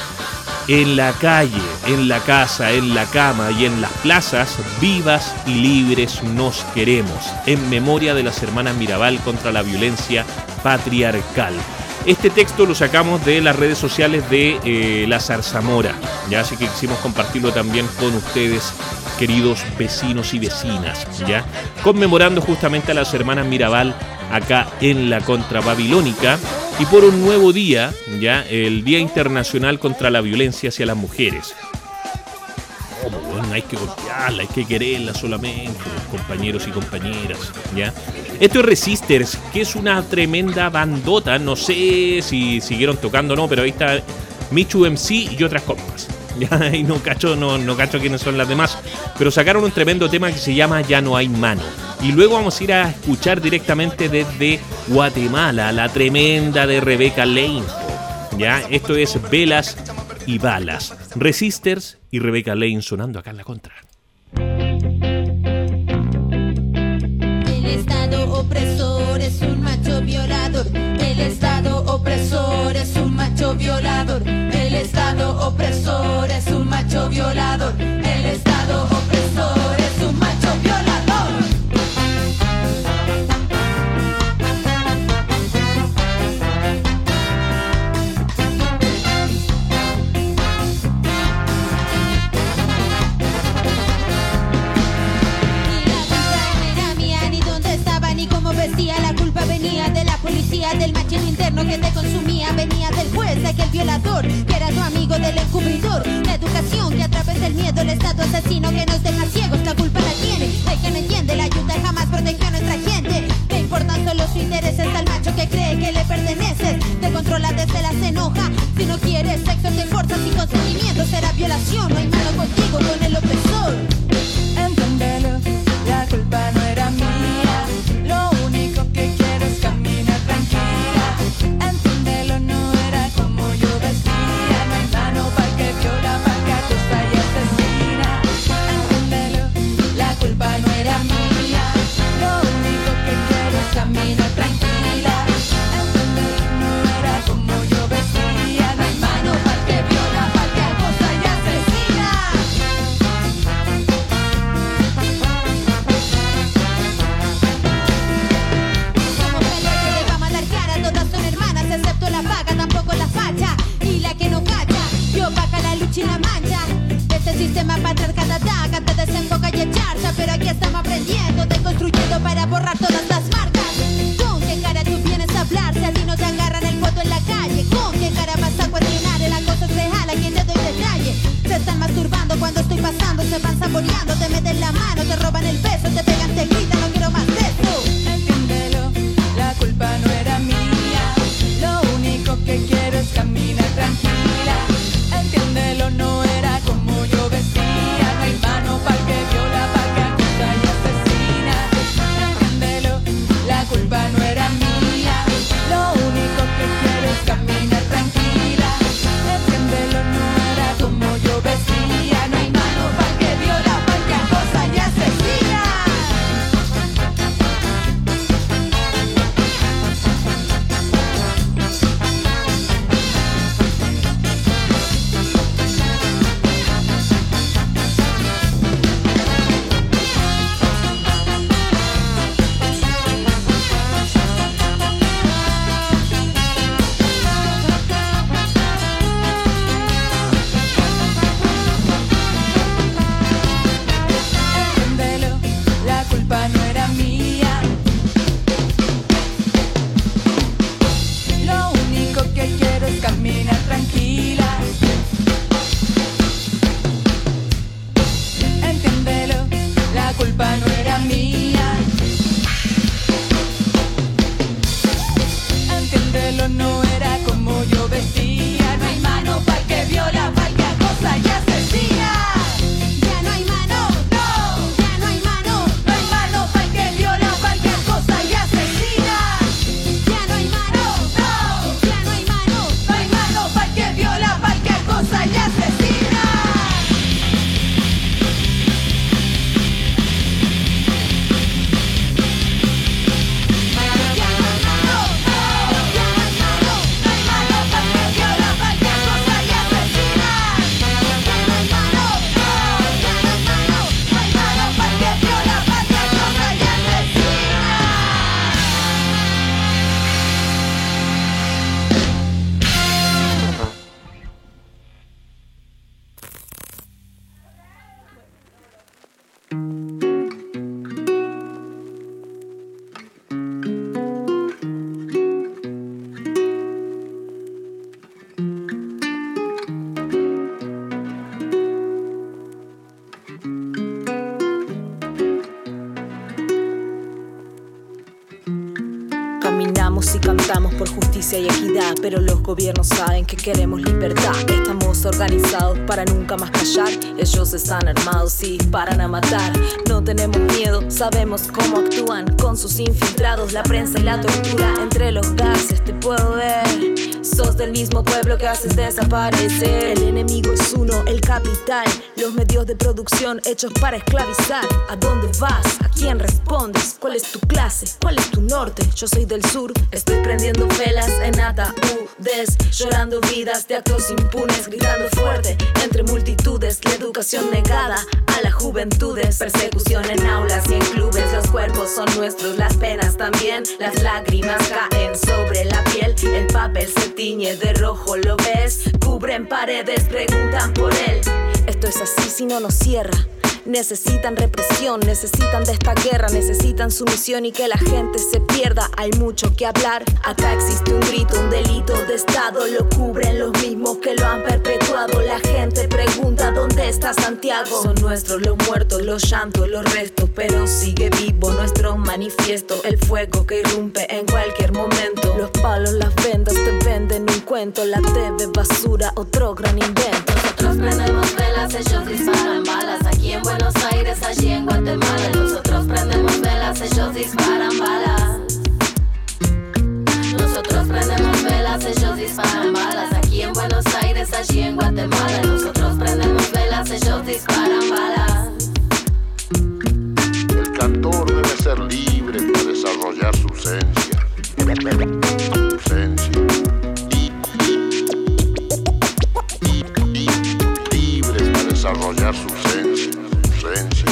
En la calle, en la casa, en la cama y en las plazas, vivas y libres nos queremos, en memoria de las hermanas Mirabal contra la violencia patriarcal. Este texto lo sacamos de las redes sociales de eh, La Zarzamora, ya así que quisimos compartirlo también con ustedes, queridos vecinos y vecinas, ya conmemorando justamente a las hermanas Mirabal acá en la Contrababilónica y por un nuevo día, ya el Día Internacional contra la Violencia hacia las Mujeres. Oh, bueno, hay que golpearla, hay que quererla solamente, compañeros y compañeras, ¿ya? Esto es Resisters, que es una tremenda bandota, no sé si siguieron tocando o no, pero ahí está Michu M C y otras compas. Ya, y no cacho, no, no cacho quiénes son las demás, pero sacaron un tremendo tema que se llama Ya no hay mano. Y luego vamos a ir a escuchar directamente desde Guatemala, la tremenda de Rebeca Lane. Ya, esto es Velas y Balas. Resisters y Rebeca Lane sonando acá en la Contra. El Estado opresor es un macho violador. El Estado opresor es un macho violador. El Estado opresor es un macho violador. El Estado opresor es un macho violador. La culpa venía de la policía, del machismo interno que te consumía, venía del juez, aquel violador que era tu amigo del encubridor. La educación que a través del miedo, el estado asesino que nos deja ciegos, la culpa la tiene el que no entiende, la ayuda jamás protegió a nuestra gente. Te importan solo sus intereses al macho que cree que le perteneces, te controla desde la se enoja. Si no quieres sexo te forzas sin consentimiento, será violación, no hay mano contigo con el opresor. Enténdelo, la culpa no era mía, lo único que quiero es caminar tranquila. Enténdelo, no era como yo vestía, no hay mano para que viola, para que acosta y asesina. Enténdelo, la culpa no era mía, lo único que quiero es caminar tranquila. Enténdelo, no era como yo vestía, no hay mano para que viola, para que acosta y asesina. Caminamos y cantamos por justicia y equidad, pero los gobiernos saben que queremos libertad. Estamos organizados para nunca más callar. Ellos están armados y disparan a matar. No tenemos miedo, sabemos cómo actúan con sus infiltrados, la prensa y la tortura. Entre los gases te puedo ver. Sos del mismo pueblo que haces desaparecer. El enemigo es uno, el capital. Los medios de producción hechos para esclavizar. ¿A dónde vas? ¿A quién respondes? ¿Cuál es tu clase? ¿Cuál es tu norte? Yo soy del sur, estoy prendiendo velas en ataúdes, llorando vidas de actos impunes, gritando fuerte entre multitudes, la educación negada a las juventudes, persecución en aulas y en clubes. Los cuerpos son nuestros, las penas también, las lágrimas caen sobre la piel, el papel se tiñe de rojo, ¿lo ves? Cubren paredes, preguntan por él. Esto es así si no nos cierra. Necesitan represión, necesitan de esta guerra, necesitan sumisión y que la gente se pierda. Hay mucho que hablar, acá existe un grito, un delito de estado. Lo cubren los mismos que lo han perpetuado. La gente pregunta ¿dónde está Santiago? Son nuestros los muertos, los llantos, los restos, pero sigue vivo nuestro manifiesto. El fuego que irrumpe en cualquier momento. Los palos, las vendas te venden un cuento. La T V basura, otro gran invento. Nosotros prendemos velas, ellos disparan balas. Aquí en Buenos Aires, allí en Guatemala. Nosotros prendemos velas, ellos disparan balas. Nosotros prendemos velas, ellos disparan balas. Aquí en Buenos Aires, allí en Guatemala. Nosotros prendemos velas, ellos disparan balas. El cantor debe ser libre para desarrollar su esencia. Su esencia. Desarrollar su esencia, su esencia.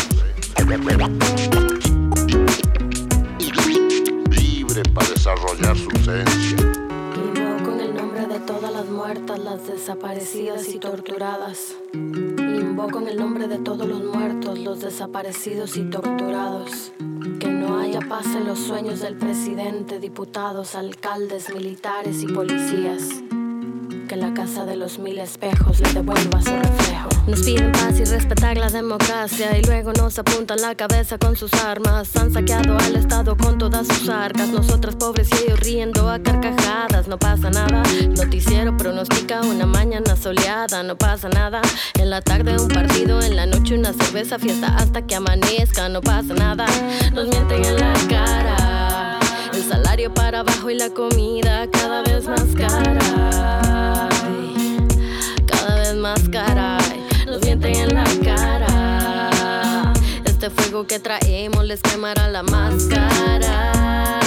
Libre para desarrollar su esencia. Invoco en el nombre de todas las muertas, las desaparecidas y torturadas. Invoco en el nombre de todos los muertos, los desaparecidos y torturados. Que no haya paz en los sueños del presidente, diputados, alcaldes, militares y policías. Que la casa de los mil espejos le devuelva su reflejo. Nos piden paz y respetar la democracia y luego nos apuntan la cabeza con sus armas. Han saqueado al Estado con todas sus arcas. Nosotras pobres y ellos riendo a carcajadas. No pasa nada, noticiero pronostica una mañana soleada. No pasa nada, en la tarde un partido, en la noche una cerveza, fiesta hasta que amanezca. No pasa nada, nos mienten en la cara. El salario para abajo y la comida cada vez más cara. Cada vez más cara. Nos mienten en la cara. Este fuego que traemos les quemará la máscara.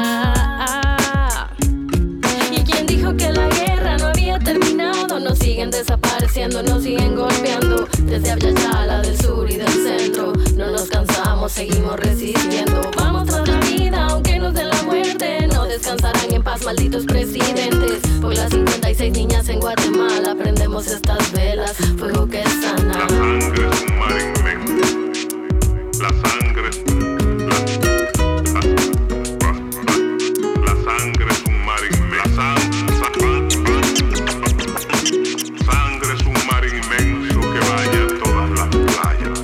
¿Y quién dijo que la guerra no había terminado? Nos siguen desapareciendo, nos siguen golpeando. Desde Avyachala, del sur y del centro. No nos cansamos, seguimos resistiendo. Vamos tras la vida, aunque nos den la muerte. No descansarán en paz, malditos presidentes. Por las cincuenta y seis niñas en Guatemala prendemos estas velas, fuego que sana. La sangre es un mar inmenso. La sangre es la, la, la, la sangre es un mar inmenso. La sang, sangre es un mar inmenso que vaya a todas las playas.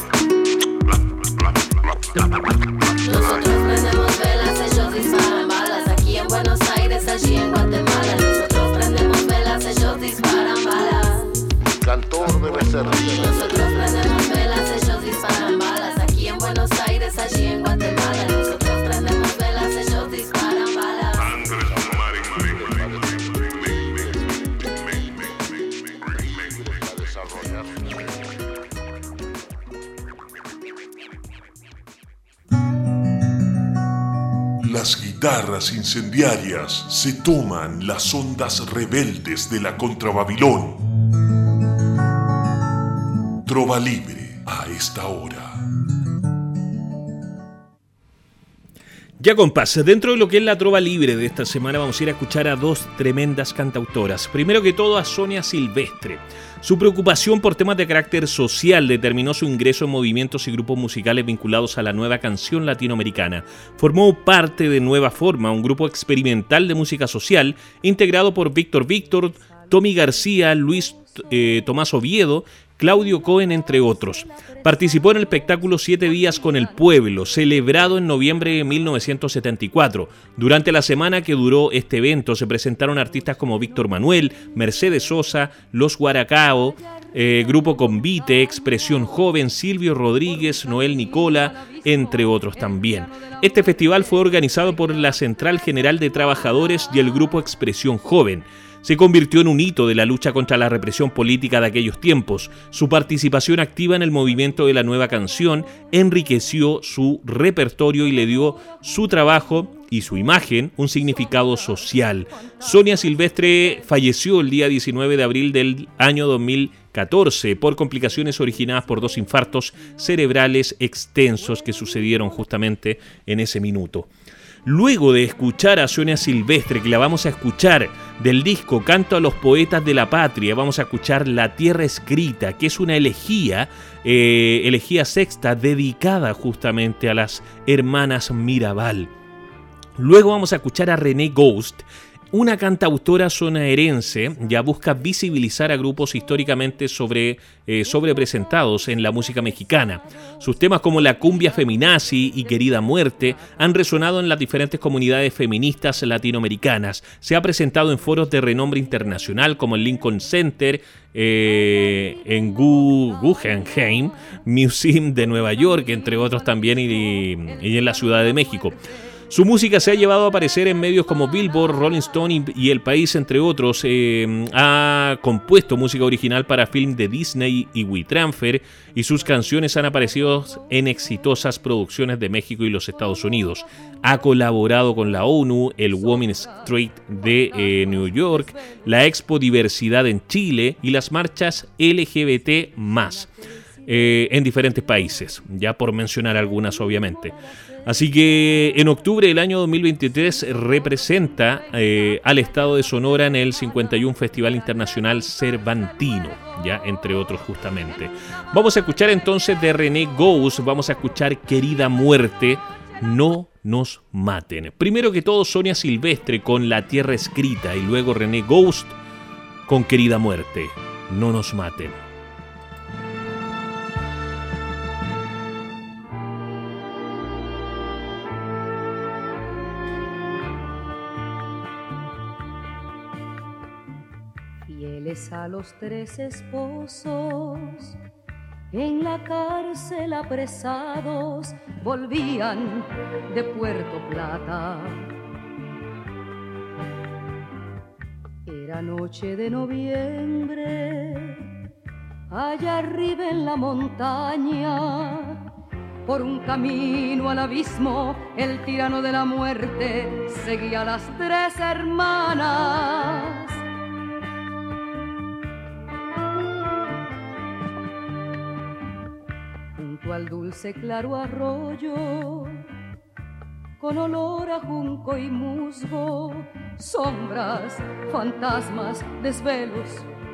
La, la, la, la, la, Nosotros prendemos velas, ellos disparan balas. Aquí en Buenos Aires, allí en Guatemala. Nosotros prendemos velas, ellos disparan balas. cantor debe ser libre. Nosotros prendemos velas, ellos disparan balas. Aquí en Buenos Aires, allí en Guatemala. Nosotros prendemos velas, ellos disparan balas. Las guitarras incendiarias se toman las ondas rebeldes de la Contrababilón. Trova libre a esta hora. Ya compás, dentro de lo que es la trova libre de esta semana vamos a ir a escuchar a dos tremendas cantautoras. Primero que todo a Sonia Silvestre. Su preocupación por temas de carácter social determinó su ingreso en movimientos y grupos musicales vinculados a la nueva canción latinoamericana. Formó parte de Nueva Forma, un grupo experimental de música social integrado por Víctor Víctor, Tommy García, Luis eh, Tomás Oviedo Claudio Cohen, entre otros. Participó en el espectáculo Siete Días con el Pueblo, celebrado en noviembre de mil novecientos setenta y cuatro. Durante la semana que duró este evento se presentaron artistas como Víctor Manuel, Mercedes Sosa, Los Guaracao, eh, Grupo Convite, Expresión Joven, Silvio Rodríguez, Noel Nicola, entre otros también. Este festival fue organizado por la Central General de Trabajadores y el Grupo Expresión Joven. Se convirtió en un hito de la lucha contra la represión política de aquellos tiempos. Su participación activa en el movimiento de la nueva canción enriqueció su repertorio y le dio su trabajo y su imagen un significado social. Sonia Silvestre falleció el día diecinueve de abril del año dos mil catorce por complicaciones originadas por dos infartos cerebrales extensos que sucedieron justamente en ese minuto. Luego de escuchar a Sonia Silvestre, que la vamos a escuchar del disco Canto a los Poetas de la Patria, vamos a escuchar La Tierra Escrita, que es una elegía, eh, elegía sexta dedicada justamente a las hermanas Mirabal. Luego vamos a escuchar a René Ghost, una cantautora sonaerense, ya busca visibilizar a grupos históricamente sobre, eh, sobrepresentados en la música mexicana. Sus temas como La Cumbia Feminazi y Querida Muerte han resonado en las diferentes comunidades feministas latinoamericanas. Se ha presentado en foros de renombre internacional como el Lincoln Center, eh, en Guggenheim Museum de Nueva York, entre otros también, y, y en la Ciudad de México. Su música se ha llevado a aparecer en medios como Billboard, Rolling Stone y El País, entre otros. Eh, ha compuesto música original para film de Disney y WeTransfer, y sus canciones han aparecido en exitosas producciones de México y los Estados Unidos. Ha colaborado con la ONU, el Women's Street de eh, New York, la Expo Diversidad en Chile y las marchas L G B T más, eh, en diferentes países, ya por mencionar algunas obviamente. Así que en octubre del año dos mil veintitrés representa eh, al estado de Sonora en el cincuenta y uno Festival Internacional Cervantino, ya entre otros justamente. Vamos a escuchar entonces de René Ghost, vamos a escuchar Querida Muerte, No Nos Maten. Primero que todo Sonia Silvestre con La Tierra Escrita y luego René Ghost con Querida Muerte, No Nos Maten. A los tres esposos en la cárcel apresados volvían de Puerto Plata. Era noche de noviembre, allá arriba en la montaña, por un camino al abismo, el tirano de la muerte seguía a las tres hermanas. Al dulce claro arroyo, con olor a junco y musgo, sombras, fantasmas, desvelos.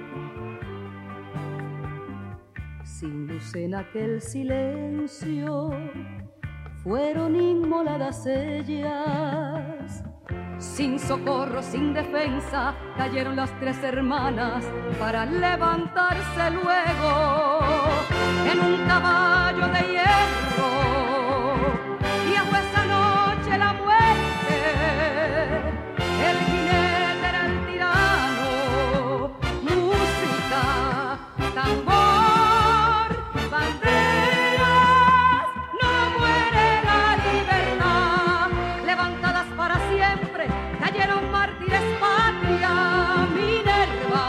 Sin luz en aquel silencio, fueron inmoladas ellas. Sin socorro, sin defensa, cayeron las tres hermanas para levantarse luego en un caballo de hierro. Y a esa noche la muerte, el jinete era el tirano, música, tambor, banderas, no muere la libertad, levantadas para siempre cayeron mártires patria, Minerva,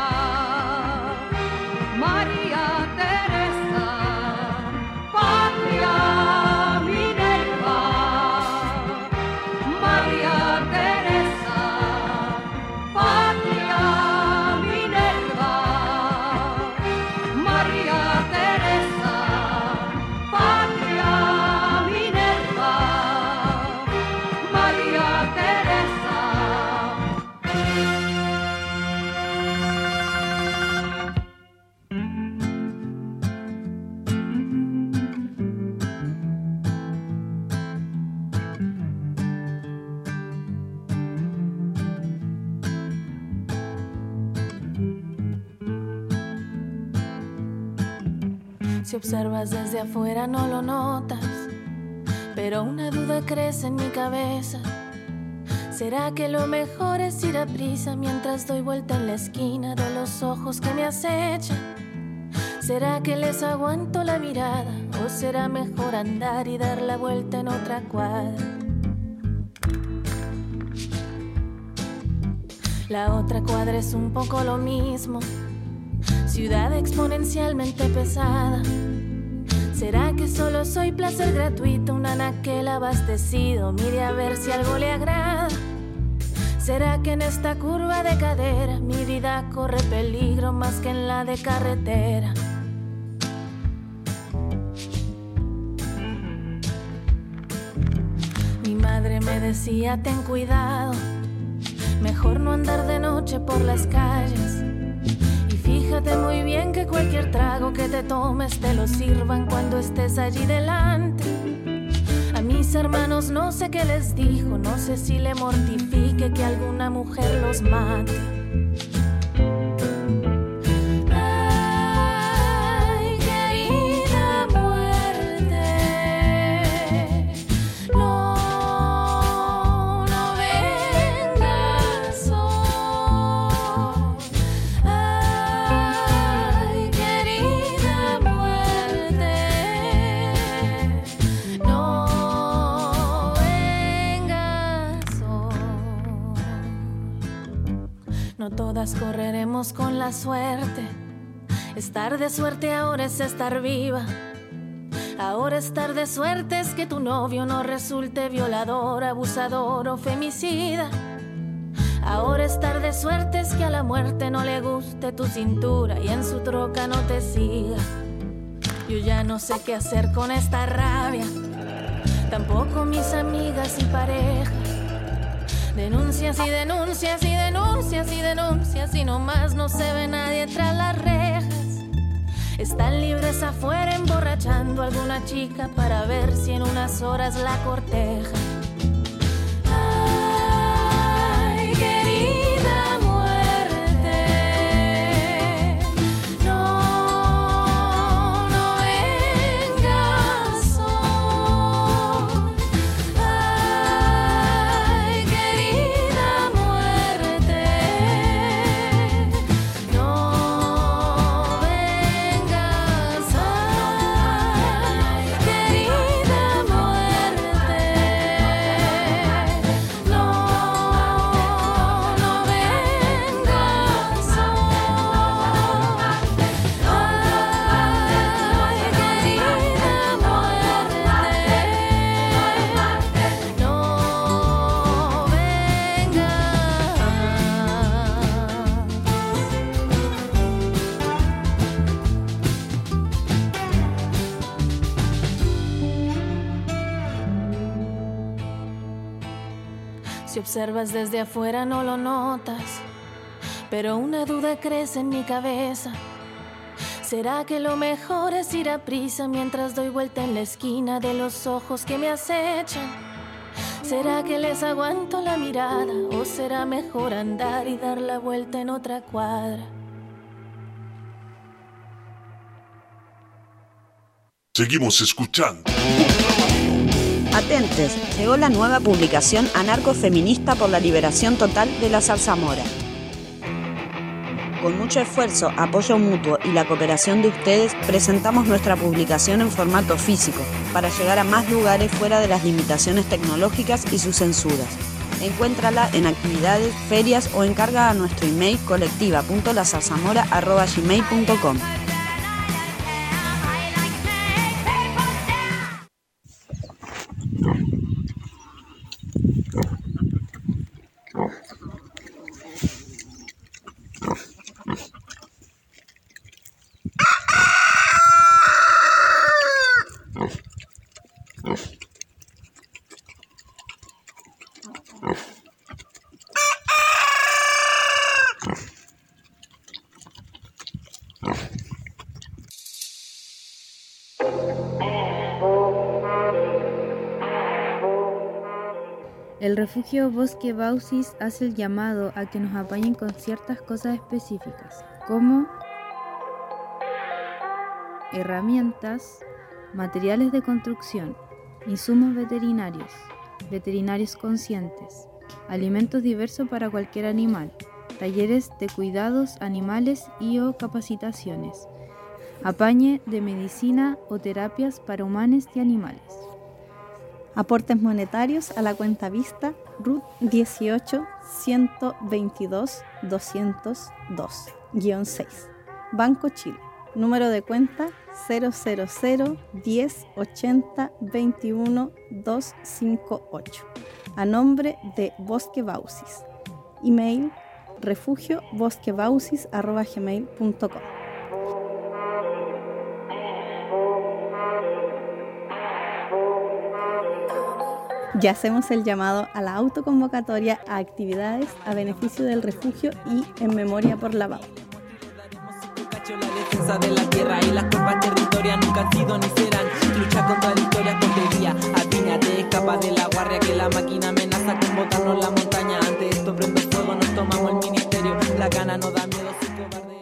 María Teresa, patria. Si observas desde afuera no lo notas, pero una duda crece en mi cabeza. ¿Será que lo mejor es ir a prisa mientras doy vuelta en la esquina de los ojos que me acechan? ¿Será que les aguanto la mirada o será mejor andar y dar la vuelta en otra cuadra? La otra cuadra es un poco lo mismo, ciudad exponencialmente pesada. ¿Será que solo soy placer gratuito, un anaquel abastecido? Mire a ver si algo le agrada. ¿Será que en esta curva de cadera mi vida corre peligro más que en la de carretera? Mi madre me decía, ten cuidado, mejor no andar de noche por las calles. Y fíjate muy bien que cualquier trago que te tomes te lo sirvan cuando estés allí delante. A mis hermanos no sé qué les dijo, no sé si le mortifique que alguna mujer los mate. Ay, querida muerte, no, no vengas hoy. Ay, querida muerte, no. No todas correremos con la suerte. Estar de suerte ahora es estar viva. Ahora estar de suerte es que tu novio no resulte violador, abusador o femicida. Ahora estar de suerte es que a la muerte no le guste tu cintura y en su troca no te siga. Yo ya no sé qué hacer con esta rabia, tampoco mis amigas y parejas. Denuncias y denuncias y denuncias y denuncias y nomás no se ve nadie tras las rejas. Están libres afuera emborrachando a alguna chica para ver si en unas horas la corteja. Ay, querida muerte, no, no vengas hoy. Ay, querida muerte, no vengas. Ay, querida muerte, no, no vengas hoy. Ay, querida muerte, no Si observas desde afuera no lo notas, pero una duda crece en mi cabeza. ¿Será que lo mejor es ir a prisa mientras doy vuelta en la esquina de los ojos que me acechan? ¿Será que les aguanto la mirada o será mejor andar y dar la vuelta en otra cuadra? Seguimos escuchando. Atentes, llegó la nueva publicación Anarcofeminista por la Liberación Total de la Zarzamora. Con mucho esfuerzo, apoyo mutuo y la cooperación de ustedes, presentamos nuestra publicación en formato físico para llegar a más lugares fuera de las limitaciones tecnológicas y sus censuras. Encuéntrala en actividades, ferias o encarga a nuestro email colectiva punto la zarzamora arroba gmail punto com. El refugio Bosque Bausis hace el llamado a que nos apañen con ciertas cosas específicas, como herramientas, materiales de construcción, insumos veterinarios, veterinarios conscientes, alimentos diversos para cualquier animal, talleres de cuidados animales y o capacitaciones, apañe de medicina o terapias para humanos y animales. Aportes monetarios a la cuenta vista R U T dieciocho, ciento veintidós, doscientos dos, guión seis. Banco Chile. Número de cuenta cero cero cero, diez, ochenta, veintiuno, doscientos cincuenta y ocho. A nombre de Bosque Bausis. Email refugio bosquebausis arroba gmail punto com. Ya hacemos el llamado a la autoconvocatoria a actividades a beneficio del refugio y en memoria por la B A U. La defensa de la tierra y las copas territorias nunca han sido ni serán. Lucha contradictoria con teoría. Atíñate, escapa de la guardia que la máquina amenaza con botarnos la montaña. Ante esto prendo fuego, nos tomamos el ministerio. La gana nos da miedo, sin cobarde.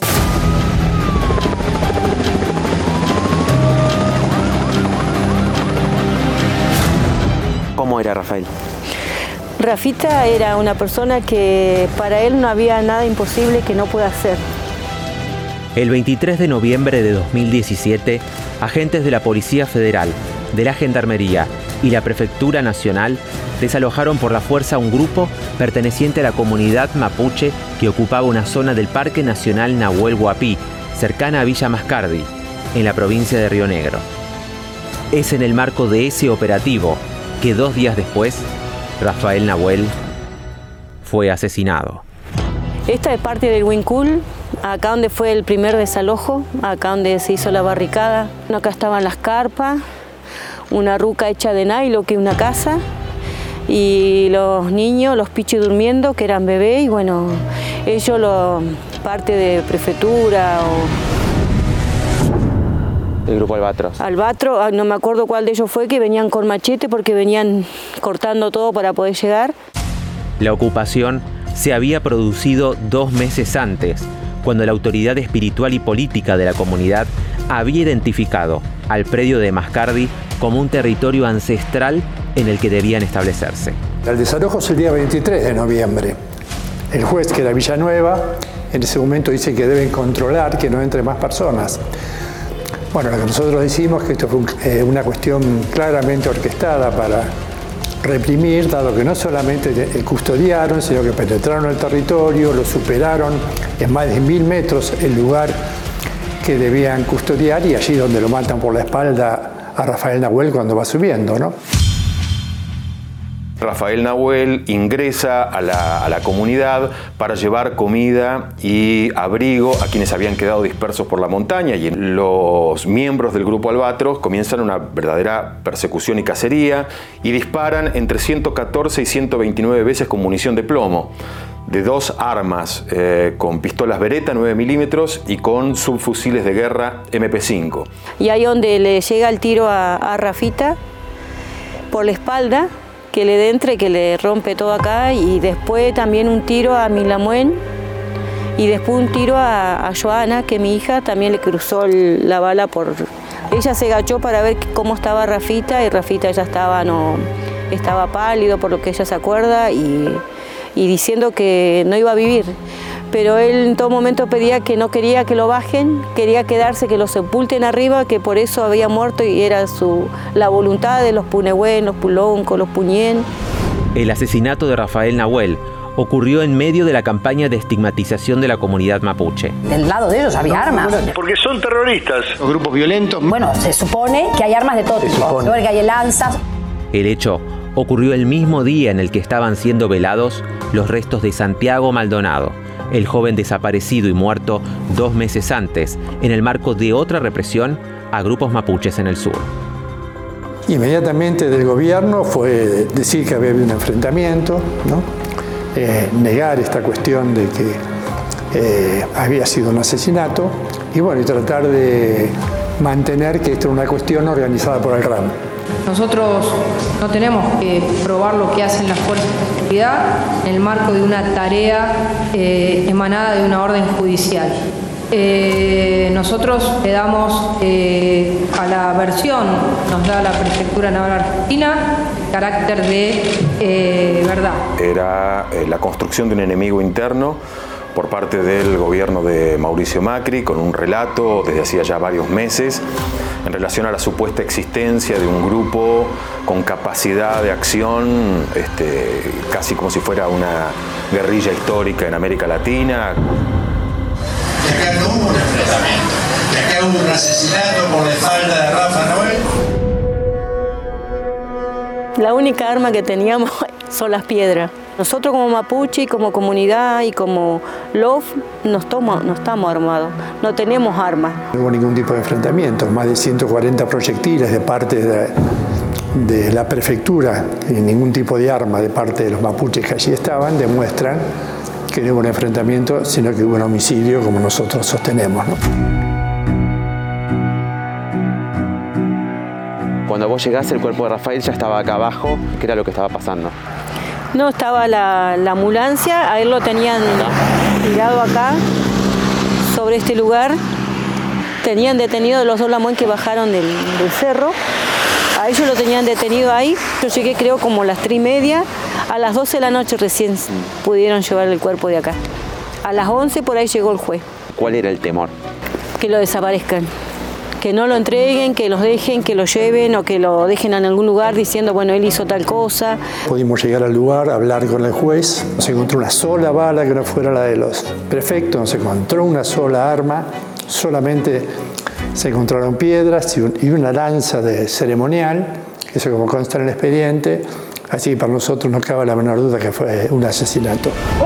¿Cómo era Rafael? Rafita era una persona que para él no había nada imposible que no pueda hacer. El veintitrés de noviembre de dos mil diecisiete, agentes de la Policía Federal, de la Gendarmería y la Prefectura Nacional desalojaron por la fuerza a un grupo perteneciente a la comunidad mapuche que ocupaba una zona del Parque Nacional Nahuel Huapi, cercana a Villa Mascardi, en la provincia de Río Negro. Es en el marco de ese operativo que dos días después, Rafael Nahuel fue asesinado. Esta es parte del Huincul, acá donde fue el primer desalojo, acá donde se hizo la barricada. Acá estaban las carpas, una ruca hecha de nylon, que es una casa, y los niños, los pichis durmiendo, que eran bebés, y bueno, ellos, lo, parte de prefectura o... El grupo Albatros. Albatros, no me acuerdo cuál de ellos fue, que venían con machete porque venían cortando todo para poder llegar. La ocupación se había producido dos meses antes, cuando la autoridad espiritual y política de la comunidad había identificado al predio de Mascardi como un territorio ancestral en el que debían establecerse. El desalojo es el día veintitrés de noviembre. El juez, que era Villanueva, en ese momento dice que deben controlar que no entren más personas. Bueno, lo que nosotros decimos es que esto fue eh, una cuestión claramente orquestada para reprimir, dado que no solamente custodiaron, sino que penetraron el territorio, lo superaron en más de mil metros el lugar que debían custodiar, y allí donde lo matan por la espalda a Rafael Nahuel cuando va subiendo, ¿no? Rafael Nahuel ingresa a la, a la comunidad para llevar comida y abrigo a quienes habían quedado dispersos por la montaña, y los miembros del grupo Albatros comienzan una verdadera persecución y cacería y disparan entre ciento catorce y ciento veintinueve veces con munición de plomo, de dos armas, eh, con pistolas Beretta nueve milímetros y con subfusiles de guerra eme pe cinco. Y ahí donde le llega el tiro a, a Rafita por la espalda, que le dentre, que le rompe todo acá, y después también un tiro a Milamuen, y después un tiro a, a Joana, que mi hija también le cruzó el, la bala por... Ella se agachó para ver cómo estaba Rafita, y Rafita ya estaba, no, estaba pálido, por lo que ella se acuerda, y, y diciendo que no iba a vivir. Pero él en todo momento pedía que no quería que lo bajen, quería quedarse, que lo sepulten arriba, que por eso había muerto, y era su, la voluntad de los Punehuen, los Puloncos, los Puñén. El asesinato de Rafael Nahuel ocurrió en medio de la campaña de estigmatización de la comunidad mapuche. Del lado de ellos había armas. Porque son terroristas. Los grupos violentos. Bueno, se supone que hay armas de todo tipo. Que hay lanzas. El hecho ocurrió el mismo día en el que estaban siendo velados los restos de Santiago Maldonado, el joven desaparecido y muerto dos meses antes, en el marco de otra represión a grupos mapuches en el sur. Inmediatamente del gobierno fue decir que había habido un enfrentamiento, ¿no? eh, negar esta cuestión de que eh, había sido un asesinato, y bueno, y tratar de mantener que esto era una cuestión organizada por el R A M. Nosotros no tenemos que probar lo que hacen las fuerzas de seguridad en el marco de una tarea eh, emanada de una orden judicial. Eh, nosotros le damos eh, a la versión, nos da la Prefectura Naval Argentina, carácter de eh, verdad. Era eh, la construcción de un enemigo interno por parte del gobierno de Mauricio Macri, con un relato desde hacía ya varios meses en relación a la supuesta existencia de un grupo con capacidad de acción, este, casi como si fuera una guerrilla histórica en América Latina. Que acá no hubo un enfrentamiento, que acá hubo un asesinato por la espalda de Rafa Noel. La única arma que teníamos son las piedras. Nosotros como mapuche, como comunidad y como L O F no estamos, no estamos armados, no tenemos armas. No hubo ningún tipo de enfrentamiento, más de ciento cuarenta proyectiles de parte de, de la prefectura y ningún tipo de arma de parte de los mapuches que allí estaban demuestran que no hubo un enfrentamiento, sino que hubo un homicidio como nosotros sostenemos, ¿no? Cuando vos llegás, el cuerpo de Rafael ya estaba acá abajo. ¿Qué era lo que estaba pasando? No, estaba la, la ambulancia, a él lo tenían tirado acá, sobre este lugar. Tenían detenido los dos Lamuén que bajaron del, del cerro. A ellos lo tenían detenido ahí. Yo llegué creo como a las tres y media. A las doce de la noche recién pudieron llevar el cuerpo de acá. A las once por ahí llegó el juez. ¿Cuál era el temor? Que lo desaparezcan. Que no lo entreguen, que los dejen, que lo lleven o que lo dejen en algún lugar diciendo, bueno, él hizo tal cosa. Pudimos llegar al lugar, hablar con el juez. Se encontró una sola bala que no fuera la de los prefectos, no se encontró una sola arma, solamente se encontraron piedras y una lanza de ceremonial, eso como consta en el expediente, así que para nosotros no cabe la menor duda que fue un asesinato.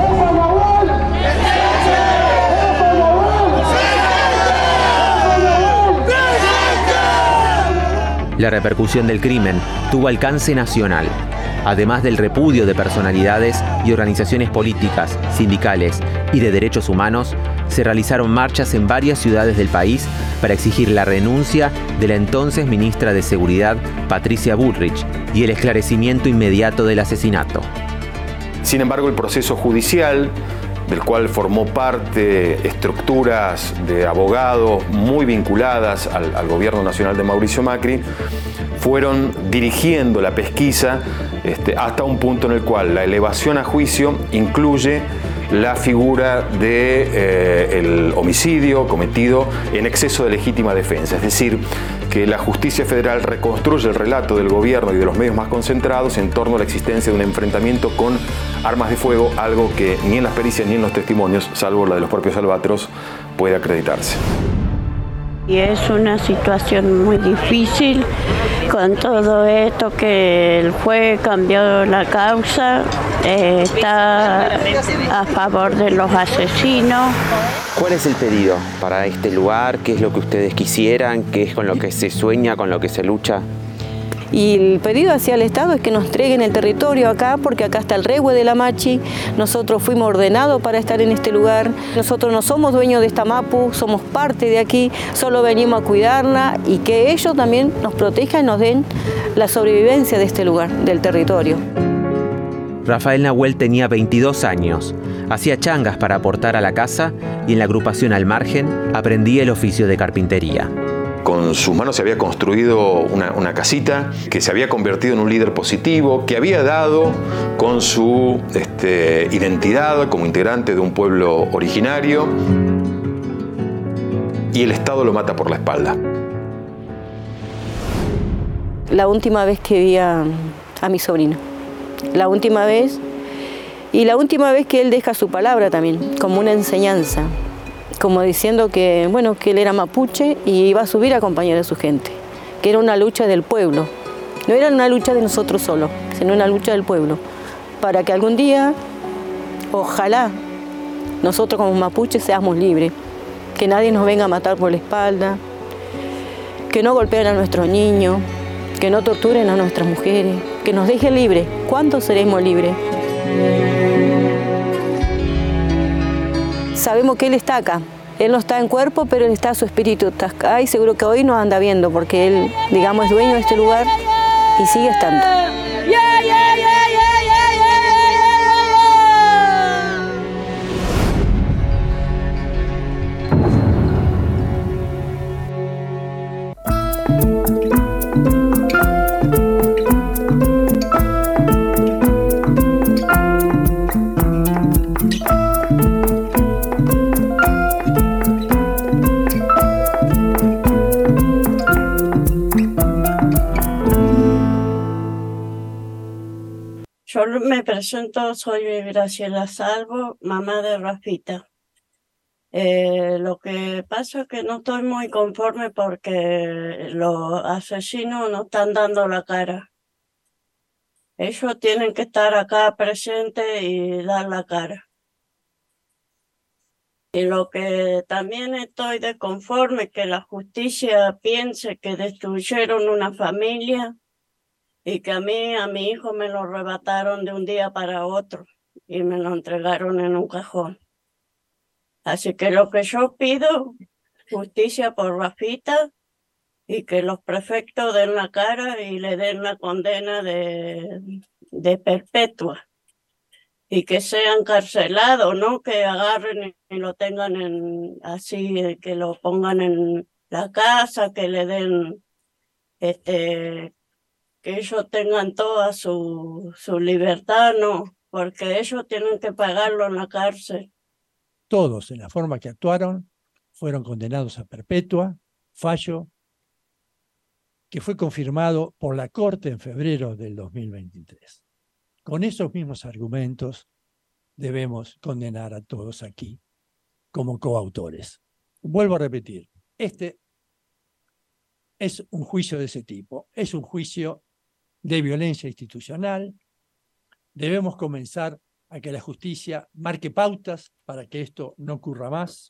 La repercusión del crimen tuvo alcance nacional. Además del repudio de personalidades y organizaciones políticas, sindicales y de derechos humanos, se realizaron marchas en varias ciudades del país para exigir la renuncia de la entonces ministra de Seguridad, Patricia Bullrich, y el esclarecimiento inmediato del asesinato. Sin embargo, el proceso judicial, del cual formó parte estructuras de abogados muy vinculadas al, al gobierno nacional de Mauricio Macri, fueron dirigiendo la pesquisa este, hasta un punto en el cual la elevación a juicio incluye la figura del de, eh, homicidio cometido en exceso de legítima defensa, es decir, que la justicia federal reconstruye el relato del gobierno y de los medios más concentrados en torno a la existencia de un enfrentamiento con armas de fuego, algo que ni en las pericias ni en los testimonios, salvo la de los propios albatros, puede acreditarse. Y es una situación muy difícil con todo esto que el juez cambió la causa, eh, está a favor de los asesinos. ¿Cuál es el pedido para este lugar? ¿Qué es lo que ustedes quisieran? ¿Qué es con lo que se sueña, con lo que se lucha? Y el pedido hacia el Estado es que nos entreguen el territorio acá, porque acá está el rehue de la Machi. Nosotros fuimos ordenados para estar en este lugar. Nosotros no somos dueños de esta mapu, somos parte de aquí, solo venimos a cuidarla y que ellos también nos protejan y nos den la sobrevivencia de este lugar, del territorio. Rafael Nahuel tenía veintidós años, hacía changas para aportar a la casa y en la agrupación Al Margen aprendía el oficio de carpintería. Con sus manos se había construido una, una casita, que se había convertido en un líder positivo, que había dado con su este, identidad como integrante de un pueblo originario, y el Estado lo mata por la espalda. La última vez que vi a, a mi sobrino, la última vez, y la última vez que él deja su palabra también, como una enseñanza. Como diciendo que, bueno, que él era mapuche y iba a subir a acompañar a su gente, que era una lucha del pueblo, no era una lucha de nosotros solos, sino una lucha del pueblo, para que algún día, ojalá, nosotros como mapuches seamos libres, que nadie nos venga a matar por la espalda, que no golpeen a nuestros niños, que no torturen a nuestras mujeres, que nos dejen libres. ¿Cuántos seremos libres? Sabemos que él está acá, él no está en cuerpo, pero él está, su espíritu está acá y seguro que hoy nos anda viendo porque él, digamos, es dueño de este lugar y sigue estando. Yo me presento, soy Graciela Salvo, mamá de Rafita. Eh, lo que pasa es que no estoy muy conforme porque los asesinos no están dando la cara. Ellos tienen que estar acá presentes y dar la cara. Y lo que también estoy desconforme es que la justicia piense que destruyeron una familia y que a mí, a mi hijo me lo arrebataron de un día para otro y me lo entregaron en un cajón. Así que lo que yo pido, justicia por Rafita y que los prefectos den la cara y le den la condena de, de perpetua. Y que sea encarcelado, ¿no? Que agarren y lo tengan en, así, que lo pongan en la casa, que le den, este, que ellos tengan toda su, su libertad, ¿no? Porque ellos tienen que pagarlo en la cárcel. Todos, en la forma que actuaron, fueron condenados a perpetua, fallo que fue confirmado por la Corte en febrero del dos mil veintitrés. Con esos mismos argumentos debemos condenar a todos aquí como coautores. Vuelvo a repetir, este es un juicio de ese tipo, es un juicio de violencia institucional. Debemos comenzar a que la justicia marque pautas para que esto no ocurra más.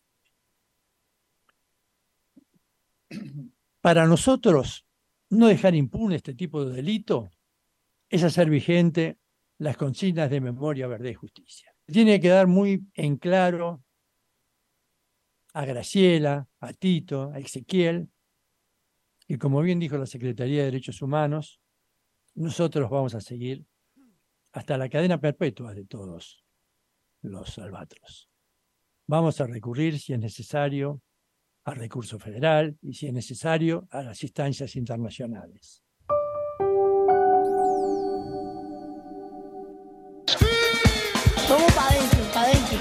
Para nosotros, no dejar impune este tipo de delito es hacer vigente las consignas de memoria, verdad y justicia. Tiene que quedar muy en claro a Graciela, a Tito, a Ezequiel, y como bien dijo la Secretaría de Derechos Humanos, nosotros vamos a seguir hasta la cadena perpetua de todos los albatros. Vamos a recurrir, si es necesario, al recurso federal y, si es necesario, a las instancias internacionales. Vamos para adentro, para adentro.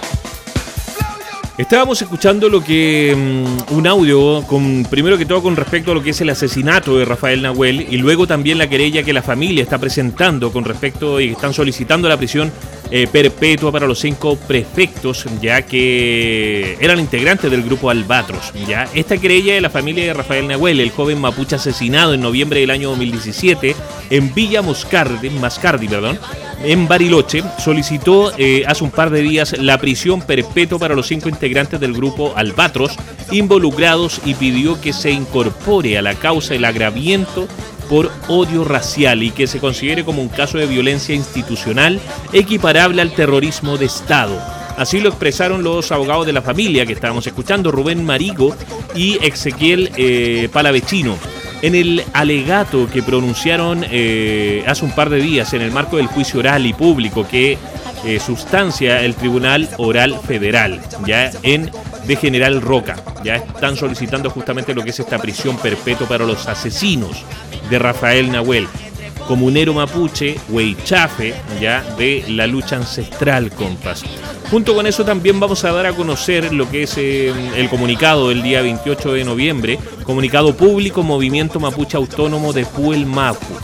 Estábamos escuchando lo que um, un audio, con, primero que todo con respecto a lo que es el asesinato de Rafael Nahuel y luego también la querella que la familia está presentando con respecto y están solicitando la prisión eh, perpetua para los cinco prefectos, ya que eran integrantes del grupo Albatros. Ya esta querella de la familia de Rafael Nahuel, el joven mapuche asesinado en noviembre del año dos mil diecisiete en Villa Moscardi, Mascardi, perdón, en Bariloche, solicitó eh, hace un par de días la prisión perpetua para los cinco integrantes del grupo Albatros involucrados y pidió que se incorpore a la causa el agravamiento por odio racial y que se considere como un caso de violencia institucional equiparable al terrorismo de Estado. Así lo expresaron los abogados de la familia que estábamos escuchando, Rubén Marigo y Ezequiel eh, Palavecino. En el alegato que pronunciaron eh, hace un par de días en el marco del juicio oral y público que eh, sustancia el Tribunal Oral Federal, ya en de General Roca, ya están solicitando justamente lo que es esta prisión perpetua para los asesinos de Rafael Nahuel, comunero mapuche, huaychafe, ya de la lucha ancestral, compas. Junto con eso también vamos a dar a conocer lo que es eh, el comunicado del día veintiocho de noviembre, comunicado público Movimiento Mapuche Autónomo de Puel Mapu.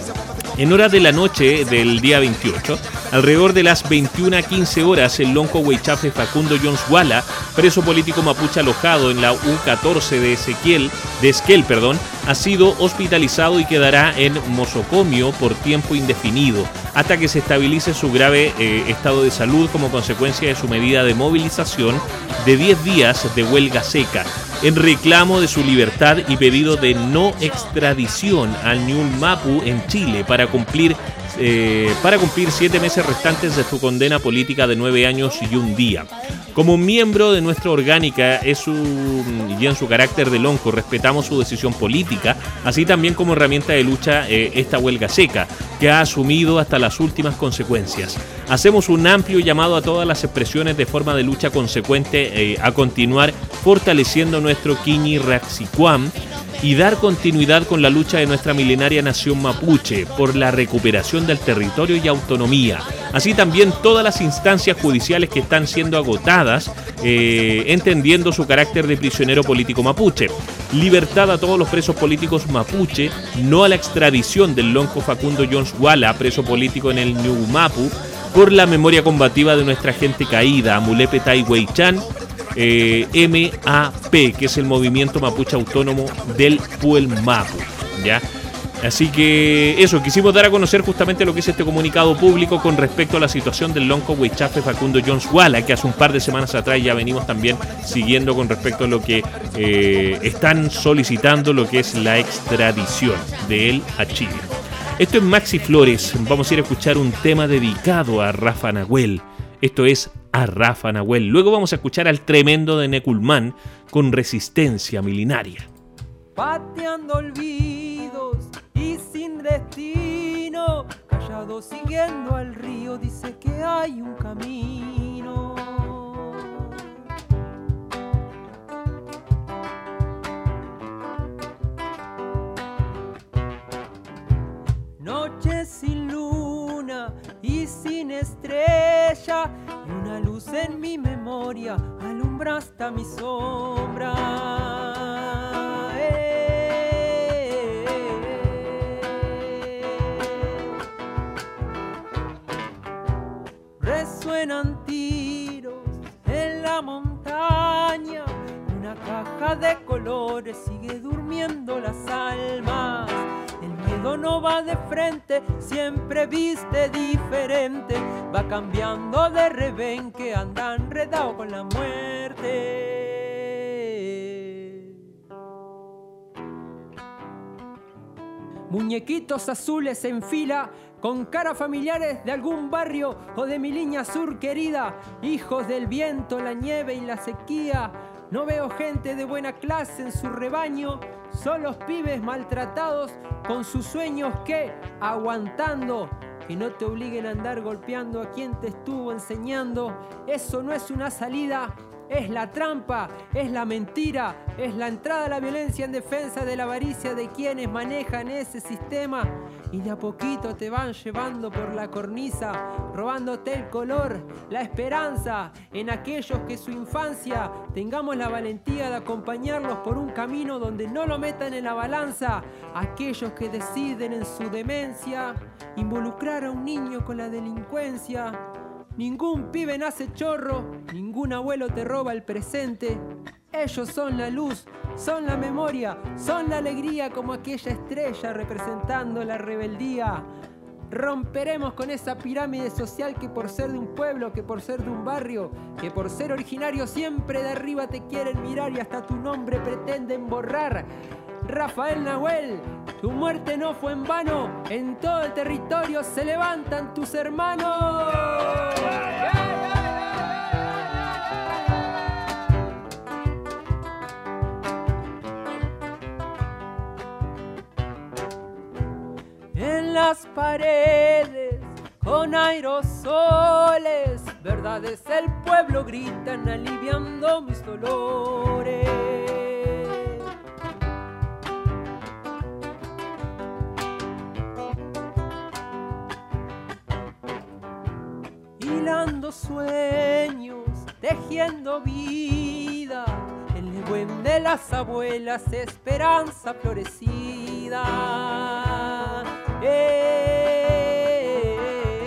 En horas de la noche del día veintiocho, alrededor de las veintiuna quince horas, el lonco huaychafe Facundo Jones Wala, preso político mapuche alojado en la U catorce de Ezequiel, de Esquel, perdón, ha sido hospitalizado y quedará en mosocomio por tiempo indefinido, hasta que se estabilice su grave eh, estado de salud como consecuencia de su medida de movilización de diez días de huelga seca, en reclamo de su libertad y pedido de no extradición al Ñuble Mapu en Chile para cumplir eh, para cumplir siete meses restantes de su condena política de nueve años y un día. Como miembro de nuestra orgánica es su, y en su carácter de lonco respetamos su decisión política, así también como herramienta de lucha eh, esta huelga seca, que ha asumido hasta las últimas consecuencias. Hacemos un amplio llamado a todas las expresiones de forma de lucha consecuente eh, a continuar fortaleciendo nuestro Quiñi Raxicuam y dar continuidad con la lucha de nuestra milenaria nación mapuche por la recuperación del territorio y autonomía. Así también todas las instancias judiciales que están siendo agotadas, eh, entendiendo su carácter de prisionero político mapuche. libertad a todos los presos políticos mapuche, no a la extradición del lonco Facundo Jones Wala, preso político en el Ñumapu, por la memoria combativa de nuestra gente caída, Amulepe Tai Weichan, eh, M A P, que es el movimiento mapuche autónomo del Puelmapu, ¿ya? Así que eso, quisimos dar a conocer justamente lo que es este comunicado público con respecto a la situación del lonco Huichafe Facundo Jones Wala, que hace un par de semanas atrás ya venimos también siguiendo con respecto a lo que eh, están solicitando, lo que es la extradición de él a Chile. Esto es Maxi Flores, vamos a ir a escuchar un tema dedicado a Rafa Nahuel. Esto es A Rafa Nahuel. Luego vamos a escuchar al tremendo de Neculmán con Resistencia Milenaria. Pateando olvidos y sin destino, callado siguiendo al río, dice que hay un camino. Noche sin luna y sin estrella, y una luz en mi memoria alumbra hasta mi sombra. Resuenan tiros en la montaña, una caja de colores sigue durmiendo las almas. El miedo no va de frente, siempre viste diferente, va cambiando de rebenque, anda enredado con la muerte. Muñequitos azules en fila, con caras familiares de algún barrio o de mi línea sur querida, hijos del viento, la nieve y la sequía. No veo gente de buena clase en su rebaño, solos pibes maltratados con sus sueños que, aguantando, que no te obliguen a andar golpeando a quien te estuvo enseñando. Eso no es una salida, es la trampa, es la mentira, es la entrada a la violencia en defensa de la avaricia de quienes manejan ese sistema. Y de a poquito te van llevando por la cornisa, robándote el color, la esperanza en aquellos que su infancia tengamos la valentía de acompañarlos por un camino donde no lo metan en la balanza. Aquellos que deciden en su demencia involucrar a un niño con la delincuencia. Ningún pibe nace chorro, ningún abuelo te roba el presente. Ellos son la luz, son la memoria, son la alegría como aquella estrella representando la rebeldía. Romperemos con esa pirámide social que por ser de un pueblo, que por ser de un barrio, que por ser originario siempre de arriba te quieren mirar y hasta tu nombre pretenden borrar. Rafael Nahuel, tu muerte no fue en vano, en todo el territorio se levantan tus hermanos. En las paredes con aerosoles, verdades el pueblo gritan aliviando mis dolores. Hilando sueños, tejiendo vida, el legüen de las abuelas, esperanza florecida. Eh,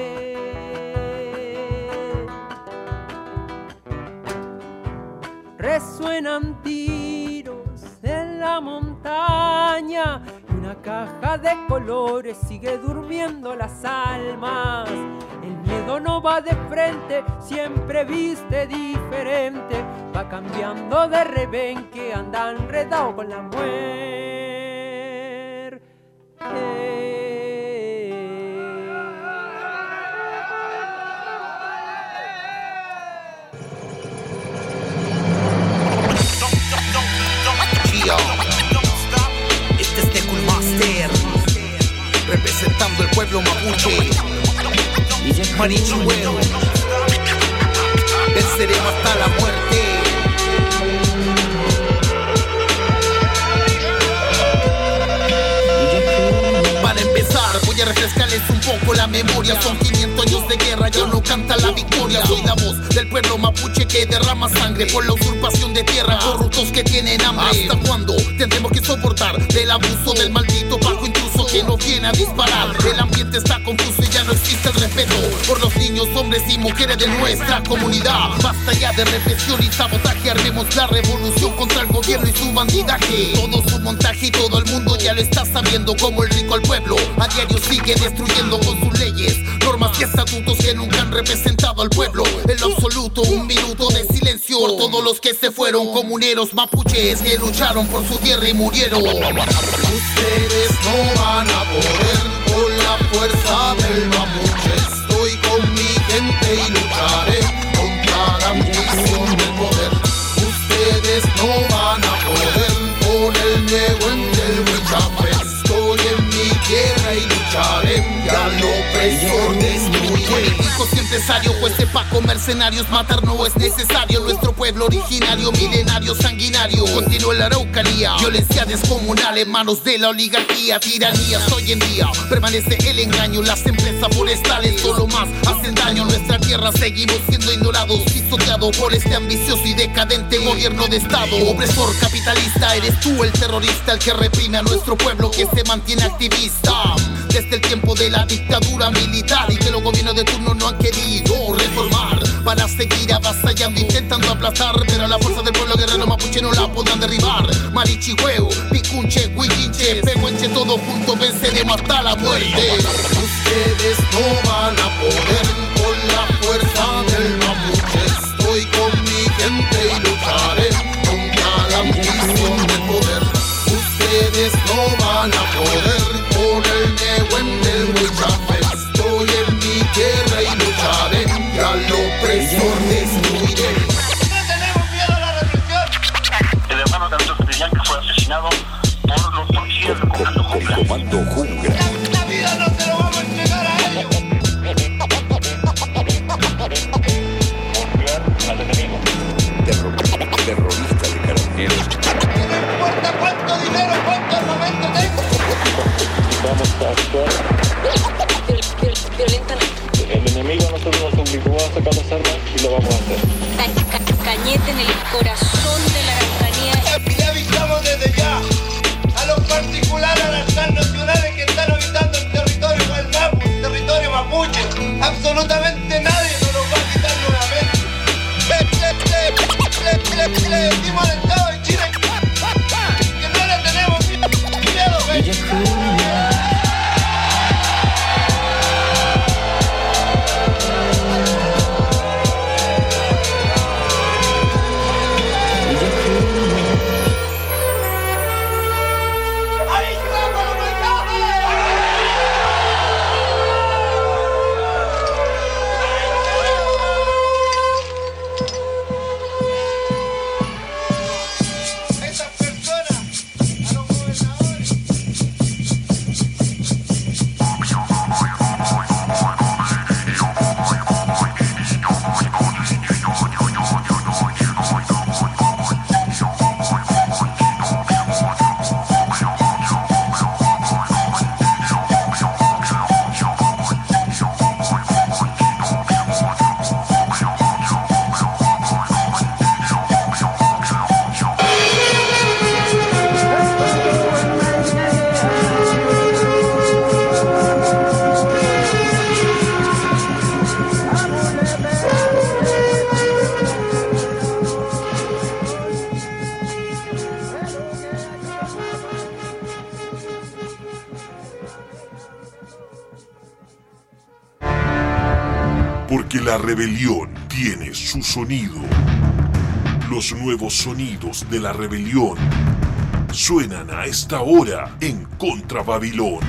resuenan tiros en la montaña, y una caja de colores sigue durmiendo las almas. El miedo no va de frente, siempre viste diferente, va cambiando de rebenque, anda enredado con la muerte. Este es Necul Master, representando el pueblo mapuche. Marichuel, venceremos hasta la muerte. Para empezar voy a refrescarles un poco la memoria. Son quinientos años de guerra, ya no canta la victoria. Soy la voz del pueblo mapuche que derrama sangre por la usurpación de tierra, corruptos que tienen hambre. ¿Hasta cuándo tendremos que soportar del abuso del maldito bajo intruso que nos viene a disparar? El ambiente está confuso y ya no existe el respeto por los niños, hombres y mujeres de nuestra comunidad. Basta ya de represión y sabotaje, armemos la revolución contra el gobierno y su bandidaje. Todo su montaje y todo el mundo ya lo está sabiendo, como el rico al pueblo a diario sigue destruyendo con sus leyes, normas y estatutos que nunca han representado al pueblo en lo absoluto. Un minuto de silencio por todos los que se fueron, comuneros mapuches que lucharon por su tierra y murieron. Ustedes no van a poder con la fuerza del mapuche. Estoy con mi gente y lucharé contra la ambición del poder. Ustedes no van a poder con el negüente del huichape. Estoy en mi tierra y lucharé ya lo opresor destruiré. Políticos y empresarios, jueces paco, mercenarios, matar no es necesario. Nuestro pueblo originario, milenario, sanguinario, continúa la Araucanía. Violencia descomunal en manos de la oligarquía, tiranías hoy en día. Permanece el engaño, las empresas forestales solo más hacen daño. Nuestra tierra seguimos siendo ignorados, pisoteados por este ambicioso y decadente gobierno de estado. Opresor capitalista, eres tú el terrorista, el que reprime a nuestro pueblo que se mantiene activista. Desde el tiempo de la dictadura militar y que los gobiernos de turno no han querido reformar, para seguir avasallando, intentando aplastar, pero a la fuerza del pueblo guerrero mapuche no la podrán derribar. Marichihueo, Picunche, Huillinche, Pehuenche, todos juntos venceremos hasta la muerte. Ustedes no van a poder con la fuerza del mapuche. Estoy con mi gente y lucharé contra la ambición del poder. Ustedes no van a poder con el negüen del huichape. Estoy en mi tierra y lucharé, ya lo opresor destruiré. No tenemos miedo a la represión. El hermano de Andrés Pellán, que fue asesinado por los policías del comando Jungla. El comando Jungla. La, la vida no se lo vamos a entregar a ellos. Golpear al enemigo. Terror, terrorista de carabineros. No importa cuánto dinero, cuánto armamento tengo. Vamos a actuar. Violentamente. El enemigo a nosotros nos obligó a sacar las armas y lo vamos a hacer. Ca ca cañete en el corazón de la Araucanía. Y avisamos desde ya a los particulares, a las transnacionales que están habitando el territorio del Mapu, el territorio mapuche. Absolutamente nadie nos lo va a quitar nuevamente. Le, le, le, le, le decimos al Estado de Chile que no le tenemos miedo, ¿ves? Porque la rebelión tiene su sonido. Los nuevos sonidos de la rebelión suenan a esta hora en Contra Babilón.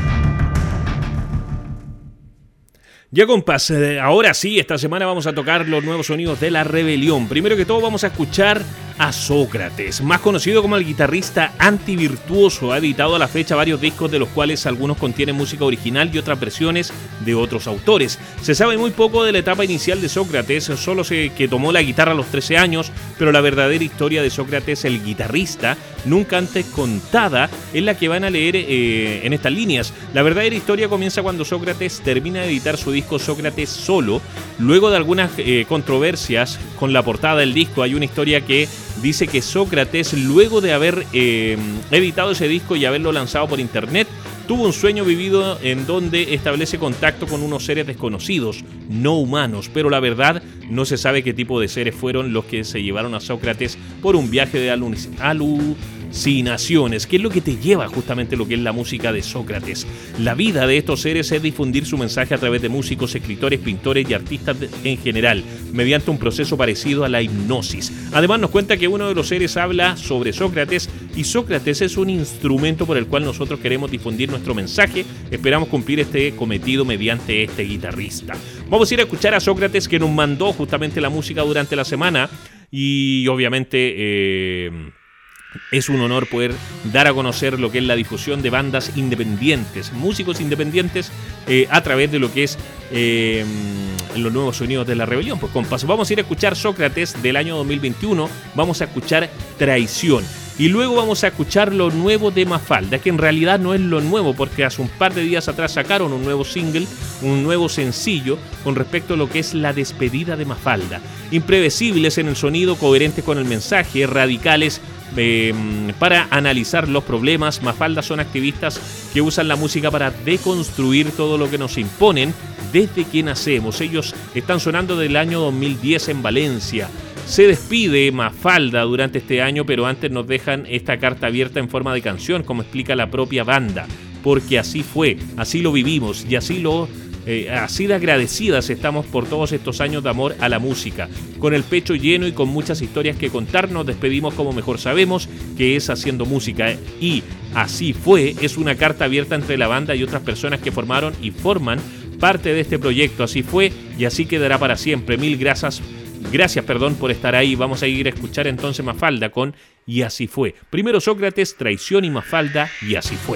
Ya compás, eh, ahora sí, esta semana vamos a tocar los nuevos sonidos de la rebelión. Primero que todo vamos a escuchar a Sócrates, más conocido como el guitarrista antivirtuoso. Ha editado a la fecha varios discos, de los cuales algunos contienen música original y otras versiones de otros autores. Se sabe muy poco de la etapa inicial de Sócrates, solo sé que tomó la guitarra a los trece años, pero la verdadera historia de Sócrates, el guitarrista, nunca antes contada, es la que van a leer eh, en estas líneas. La verdadera historia comienza cuando Sócrates termina de editar su disco Sócrates Solo. Luego de algunas eh, controversias con la portada del disco, hay una historia que dice que Sócrates, luego de haber eh, editado ese disco y haberlo lanzado por internet, tuvo un sueño vivido en donde establece contacto con unos seres desconocidos, no humanos, pero la verdad no se sabe qué tipo de seres fueron los que se llevaron a Sócrates por un viaje de alucinaciones. ¿Qué es lo que te lleva justamente lo que es la música de Sócrates? La vida de estos seres es difundir su mensaje a través de músicos, escritores, pintores y artistas en general, mediante un proceso parecido a la hipnosis. Además nos cuenta que uno de los seres habla sobre Sócrates, y Sócrates es un instrumento por el cual nosotros queremos difundir nuestro mensaje. Esperamos cumplir este cometido mediante este guitarrista. Vamos a ir a escuchar a Sócrates, que nos mandó justamente la música durante la semana, y obviamente eh, es un honor poder dar a conocer lo que es la difusión de bandas independientes, músicos independientes, eh, a través de lo que es eh, los nuevos sonidos de la rebelión. Pues compas, vamos a ir a escuchar Sócrates del año dos mil veintiuno, vamos a escuchar Traición. Y luego vamos a escuchar lo nuevo de Mafalda, que en realidad no es lo nuevo, porque hace un par de días atrás sacaron un nuevo single, un nuevo sencillo con respecto a lo que es la despedida de Mafalda. Imprevisibles en el sonido, coherentes con el mensaje, radicales eh, para analizar los problemas. Mafalda son activistas que usan la música para deconstruir todo lo que nos imponen desde que nacemos. Ellos están sonando del año dos mil diez en Valencia. Se despide Mafalda durante este año, pero antes nos dejan esta carta abierta en forma de canción, como explica la propia banda, porque así fue, así lo vivimos y así lo eh, así de agradecidas estamos por todos estos años de amor a la música. Con el pecho lleno y con muchas historias que contar, nos despedimos como mejor sabemos, que es haciendo música. Y así fue, es una carta abierta entre la banda y otras personas que formaron y forman parte de este proyecto. Así fue y así quedará para siempre. Mil gracias. Gracias, perdón, por estar ahí. Vamos a ir a escuchar entonces Mafalda con Y así fue. Primero Sócrates, Traición, y Mafalda, Y así fue.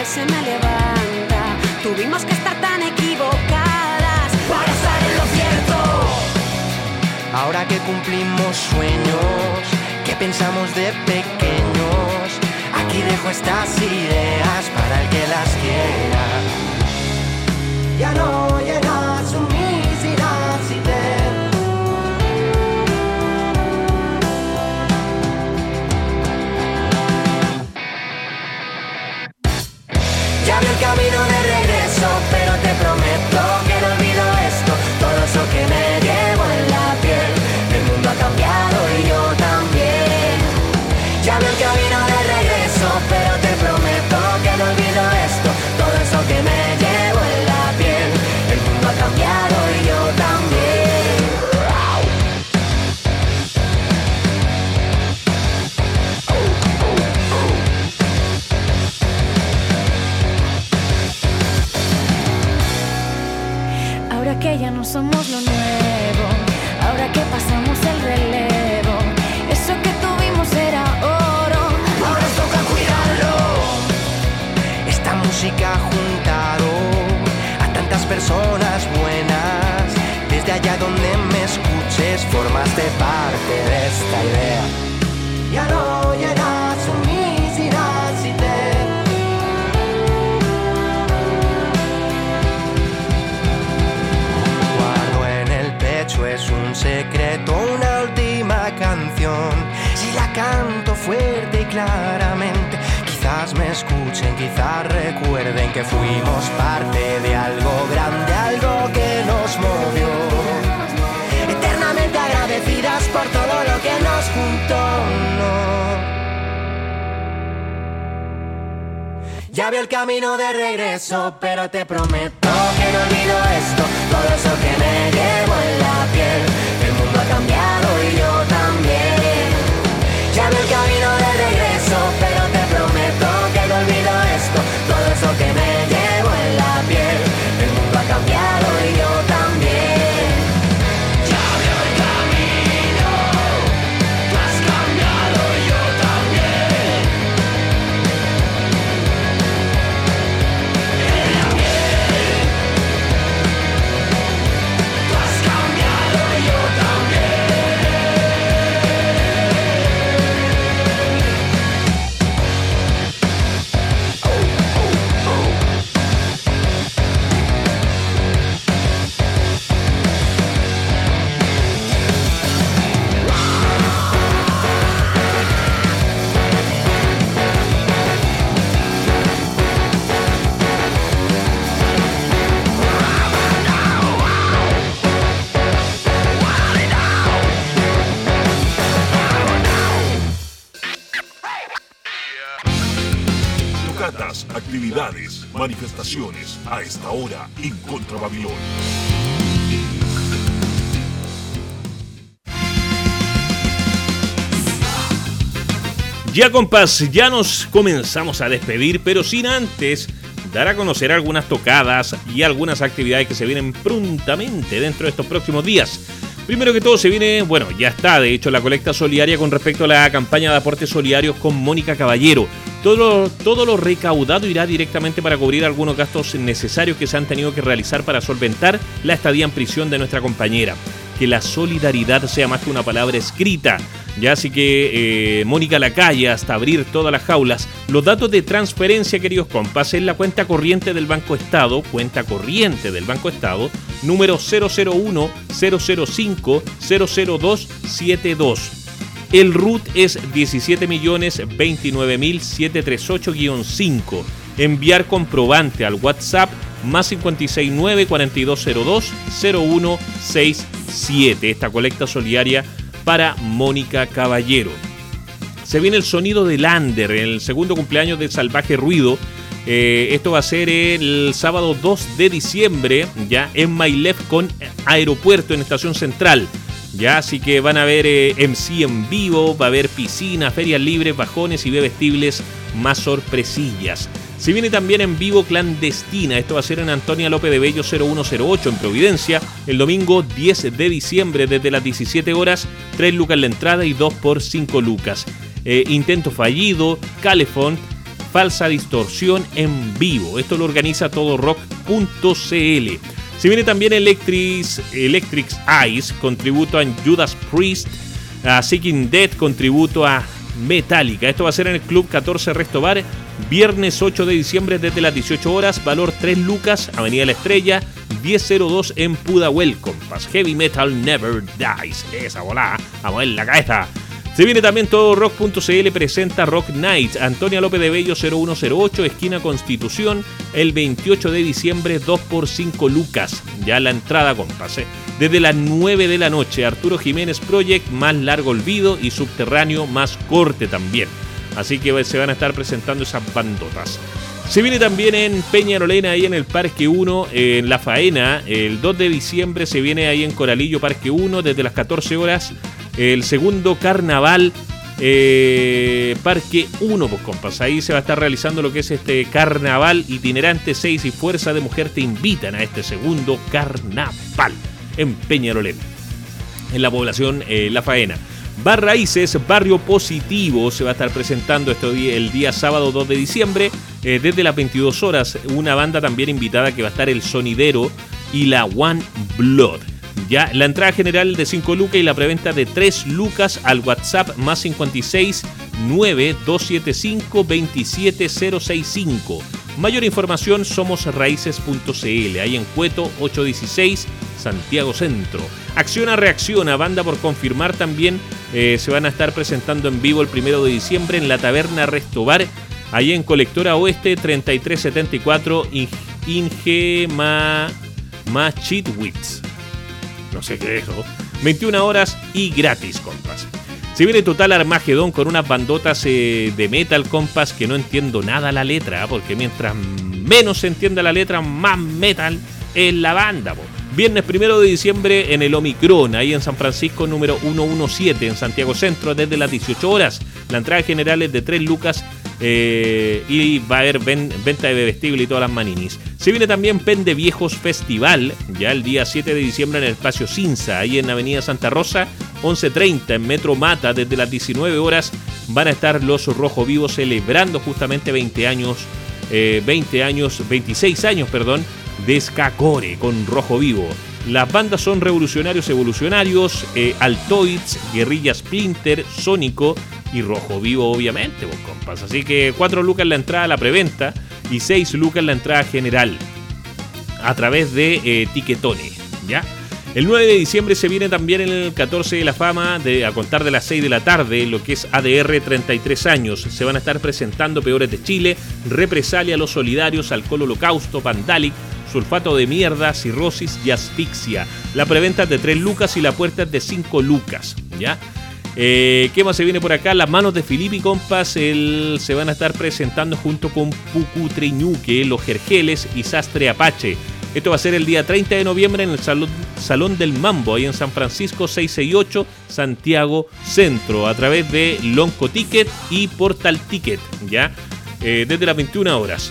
se me levanta. Tuvimos que estar tan equivocadas para estar en lo cierto. Ahora que cumplimos sueños, que pensamos de pequeños, aquí dejo estas ideas para el que las quiera. Ya no llenas mis ideas y te... Ya vi el camino de regreso, pero te prometo que no olvido esto. Todo eso que me llevo en la piel. El mundo ha cambiado y yo también. Ya vi el camino de regreso, pero te prometo que no olvido esto. Todo eso que me llevo en la piel. El mundo ha cambiado y yo también. Ahora que ya no somos lo nuevo, ahora que pasamos el relevo, eso que tuvimos era oro, ahora nos toca cuidarlo. Esta música ha juntado a tantas personas buenas. Desde allá donde me escuches formaste parte de esta idea. Ya no llenas mis ideas y te... Es un secreto, una última canción. Si la canto fuerte y claramente, quizás me escuchen, quizás recuerden que fuimos parte de algo grande, algo que nos movió. Eternamente agradecidas por todo lo que nos juntó, no. Ya vi el camino de regreso, pero te prometo que no olvido esto. Todo eso que me llevo en la piel. El mundo ha cambiado y yo también. Ya vi el camino de regreso, pero te prometo que no olvido esto. Todo eso que me llevo en la piel. El mundo ha cambiado y yo también. Ya vi el camino, tú has cambiado y yo también. Actividades, manifestaciones a esta hora en Contra Babilón. Ya compás, ya nos comenzamos a despedir, pero sin antes dar a conocer algunas tocadas y algunas actividades que se vienen prontamente dentro de estos próximos días. Primero que todo se viene, bueno, ya está de hecho la colecta solidaria con respecto a la campaña de aportes solidarios con Mónica Caballero. Todo, todo lo recaudado irá directamente para cubrir algunos gastos necesarios que se han tenido que realizar para solventar la estadía en prisión de nuestra compañera. Que la solidaridad sea más que una palabra escrita. Ya así que eh, Mónica la calle hasta abrir todas las jaulas. Los datos de transferencia, queridos compas, es la cuenta corriente del Banco Estado, cuenta corriente del Banco Estado, número cero cero uno cero cero cinco cero cero dos siete dos. El R U T es diecisiete millones veintinueve mil setecientos treinta y ocho guion cinco. Enviar comprobante al WhatsApp más cincuenta y seis nueve cuarenta y dos cero dos cero uno seis siete. Esta colecta solidaria para Mónica Caballero. Se viene el sonido de Lander, el segundo cumpleaños de Salvaje Ruido. Eh, esto va a ser el sábado dos de diciembre, ya en Mailef con Aeropuerto en Estación Central. Ya, así que van a ver eh, M C en vivo, va a haber piscina, ferias libres, bajones y bebestibles más sorpresillas. Se viene también en vivo Clandestina, esto va a ser en Antonia López de Bello cero uno cero ocho en Providencia, el domingo diez de diciembre desde las diecisiete horas, tres lucas la entrada y dos por cinco lucas. Eh, intento fallido, Calefón, falsa distorsión en vivo. Esto lo organiza todo rock punto c l. Se viene también Electric, Electric Eyes con tributo a Judas Priest, a Seeking Death con tributo a Metallica. Esto va a ser en el Club catorce Resto Bar, viernes ocho de diciembre desde las dieciocho horas, valor tres lucas, Avenida La Estrella, diez cero dos en Pudahuel, compas. Heavy Metal Never Dies. Esa volada, vamos en la cabeza. Se viene también todo rock punto c l presenta Rock Night, Antonia López de Bello cero uno cero ocho, esquina Constitución, el veintiocho de diciembre, dos por cinco lucas. Ya la entrada, compas. ¿eh? Desde las nueve de la noche, Arturo Jiménez Project, Más Largo Olvido y Subterráneo, Más Corte también. Así que se van a estar presentando esas bandotas. Se viene también en Peñarolena, ahí en el Parque uno, en La Faena, el dos de diciembre se viene ahí en Coralillo, Parque uno, desde las catorce horas, el segundo carnaval, eh, Parque uno, pues compas, ahí se va a estar realizando lo que es este carnaval itinerante. Seis y Fuerza de Mujer te invitan a este segundo carnaval en Peñarolena, en la población eh, La Faena. Bar Raíces, Barrio Positivo, se va a estar presentando esto el día sábado dos de diciembre, eh, desde las veintidós horas, una banda también invitada que va a estar el Sonidero y la One Blood. Ya, la entrada general de cinco lucas y la preventa de tres lucas al WhatsApp más cincuenta y seis nueve dos siete cinco dos siete cero seis cinco. Mayor información somos raíces punto c l, ahí en Cueto ochocientos dieciséis, Santiago Centro. Acciona Reacciona, banda por confirmar también, eh, se van a estar presentando en vivo el primero de diciembre en la Taberna Restobar, ahí en Colectora Oeste treinta y tres setenta y cuatro, Inge Ma, Machitwitz. No sé qué es eso. veintiuna horas y gratis, compas. Se viene Total Armagedón con unas bandotas eh, de metal, compas, que no entiendo nada la letra, porque mientras menos se entienda la letra, más metal es la banda, po. Viernes primero de diciembre en el Omicron, ahí en San Francisco, número ciento diecisiete, en Santiago Centro, desde las dieciocho horas. La entrada general es de tres lucas eh, y va a haber ven, venta de bebestible y todas las maninis. Se viene también Pen de Viejos Festival, ya el día siete de diciembre en el Espacio Cinza, ahí en Avenida Santa Rosa, once treinta, en Metro Mata, desde las diecinueve horas. Van a estar los Rojo Vivos celebrando justamente veinte años, eh, veinte años, veintiséis años, perdón, de Skacore con Rojo Vivo. Las bandas son Revolucionarios Evolucionarios, eh, Altoids, Guerrilla Splinter, Sónico y Rojo Vivo, obviamente, vos compas. Así que cuatro lucas la entrada a la preventa y seis lucas la entrada general a través de eh, Tiquetone, ¿ya? El nueve de diciembre se viene también en el catorce de la Fama, de, a contar de las seis de la tarde, lo que es A D R treinta y tres años. Se van a estar presentando Peores de Chile, Represalia, Los Solidarios, Alcohol Holocausto, Vandalic, Sulfato de Mierda, Cirrosis y Asfixia. La preventa es de tres lucas y la puerta es de cinco lucas, ¿ya? Eh, ¿Qué más se viene por acá? Las Manos de Filippi, compas, el, se van a estar presentando junto con Pucutreñuque, Los Jerjeles y Sastre Apache. Esto va a ser el día treinta de noviembre en el Salón, Salón del Mambo, ahí en San Francisco seiscientos sesenta y ocho, Santiago Centro, a través de Lonco Ticket y Portal Ticket, ¿ya? Eh, desde las veintiuna horas.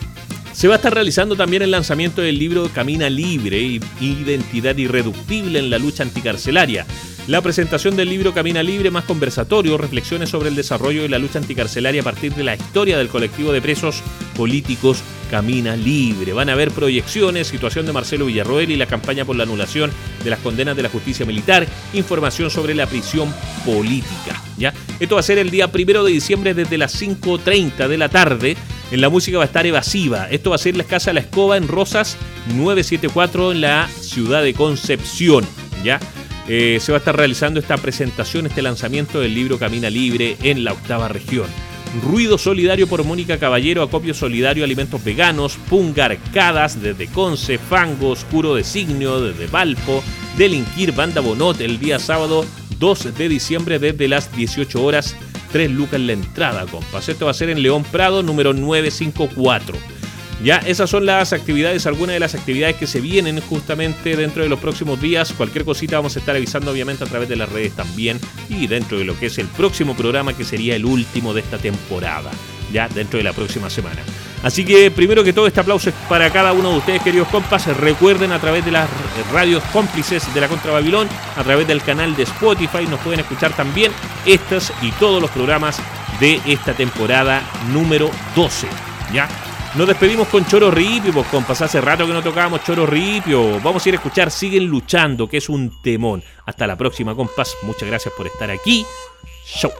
Se va a estar realizando también el lanzamiento del libro Camina Libre, Identidad Irreductible en la Lucha Anticarcelaria. La presentación del libro Camina Libre, más conversatorio, reflexiones sobre el desarrollo de la lucha anticarcelaria a partir de la historia del colectivo de presos políticos Camina Libre. Van a haber proyecciones, situación de Marcelo Villarroel y la campaña por la anulación de las condenas de la justicia militar, información sobre la prisión política, ¿ya? Esto va a ser el día primero de diciembre desde las cinco treinta de la tarde. En la música va a estar Evasiva. Esto va a ser la Casa La Escoba en Rosas novecientos setenta y cuatro en la ciudad de Concepción, ¿ya? Eh, se va a estar realizando esta presentación, este lanzamiento del libro Camina Libre en la octava región. Ruido Solidario por Mónica Caballero, Acopio Solidario, Alimentos Veganos, Pungarcadas desde Conce, Fango, Oscuro Designio desde Valpo, Delinquir, Banda Bonot el día sábado dos de diciembre desde las dieciocho horas, tres lucas en la entrada, compas. Esto va a ser en León Prado, número novecientos cincuenta y cuatro. Ya, esas son las actividades, algunas de las actividades que se vienen justamente dentro de los próximos días. Cualquier cosita vamos a estar avisando obviamente a través de las redes también y dentro de lo que es el próximo programa, que sería el último de esta temporada, ya dentro de la próxima semana. Así que primero que todo, este aplauso es para cada uno de ustedes, queridos compas. Recuerden, a través de las radios cómplices de la Contra Babilón, a través del canal de Spotify, nos pueden escuchar también estos y todos los programas de esta temporada número doce. ¿Ya? Nos despedimos con Choro Ripio, pues compas, hace rato que no tocábamos Choro Ripio. Vamos a ir a escuchar Siguen Luchando, que es un temón. Hasta la próxima, compas. Muchas gracias por estar aquí. Chau.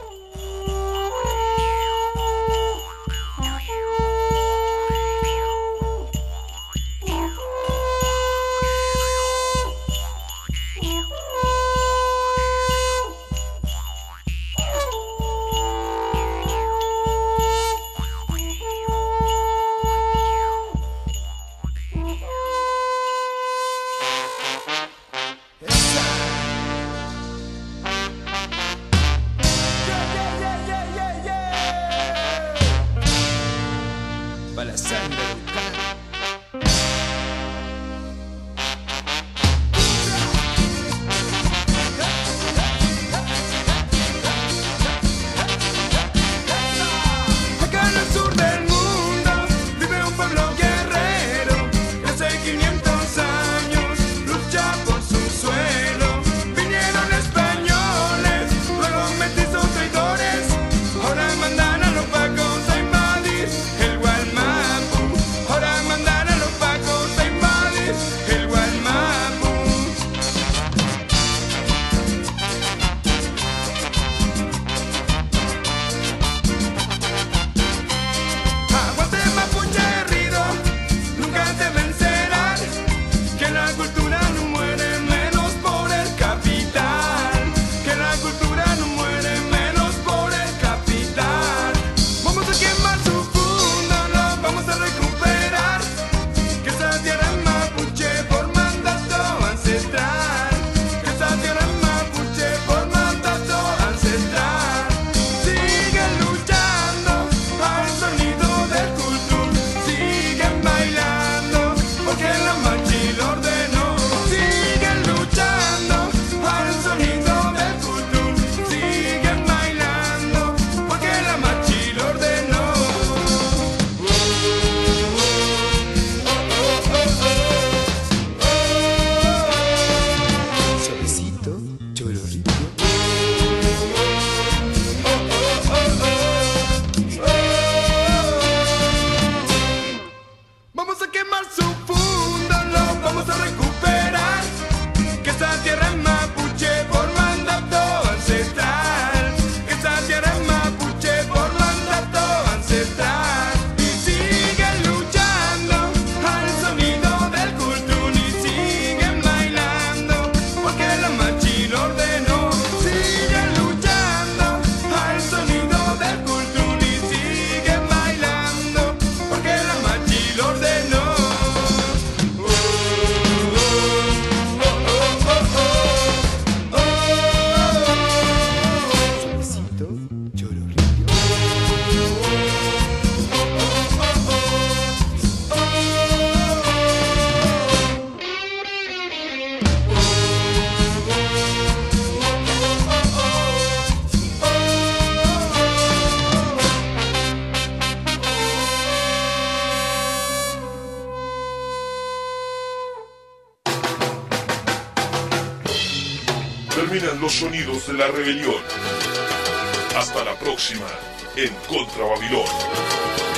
Terminan los sonidos de la rebelión. Hasta la próxima en Contra Babilón.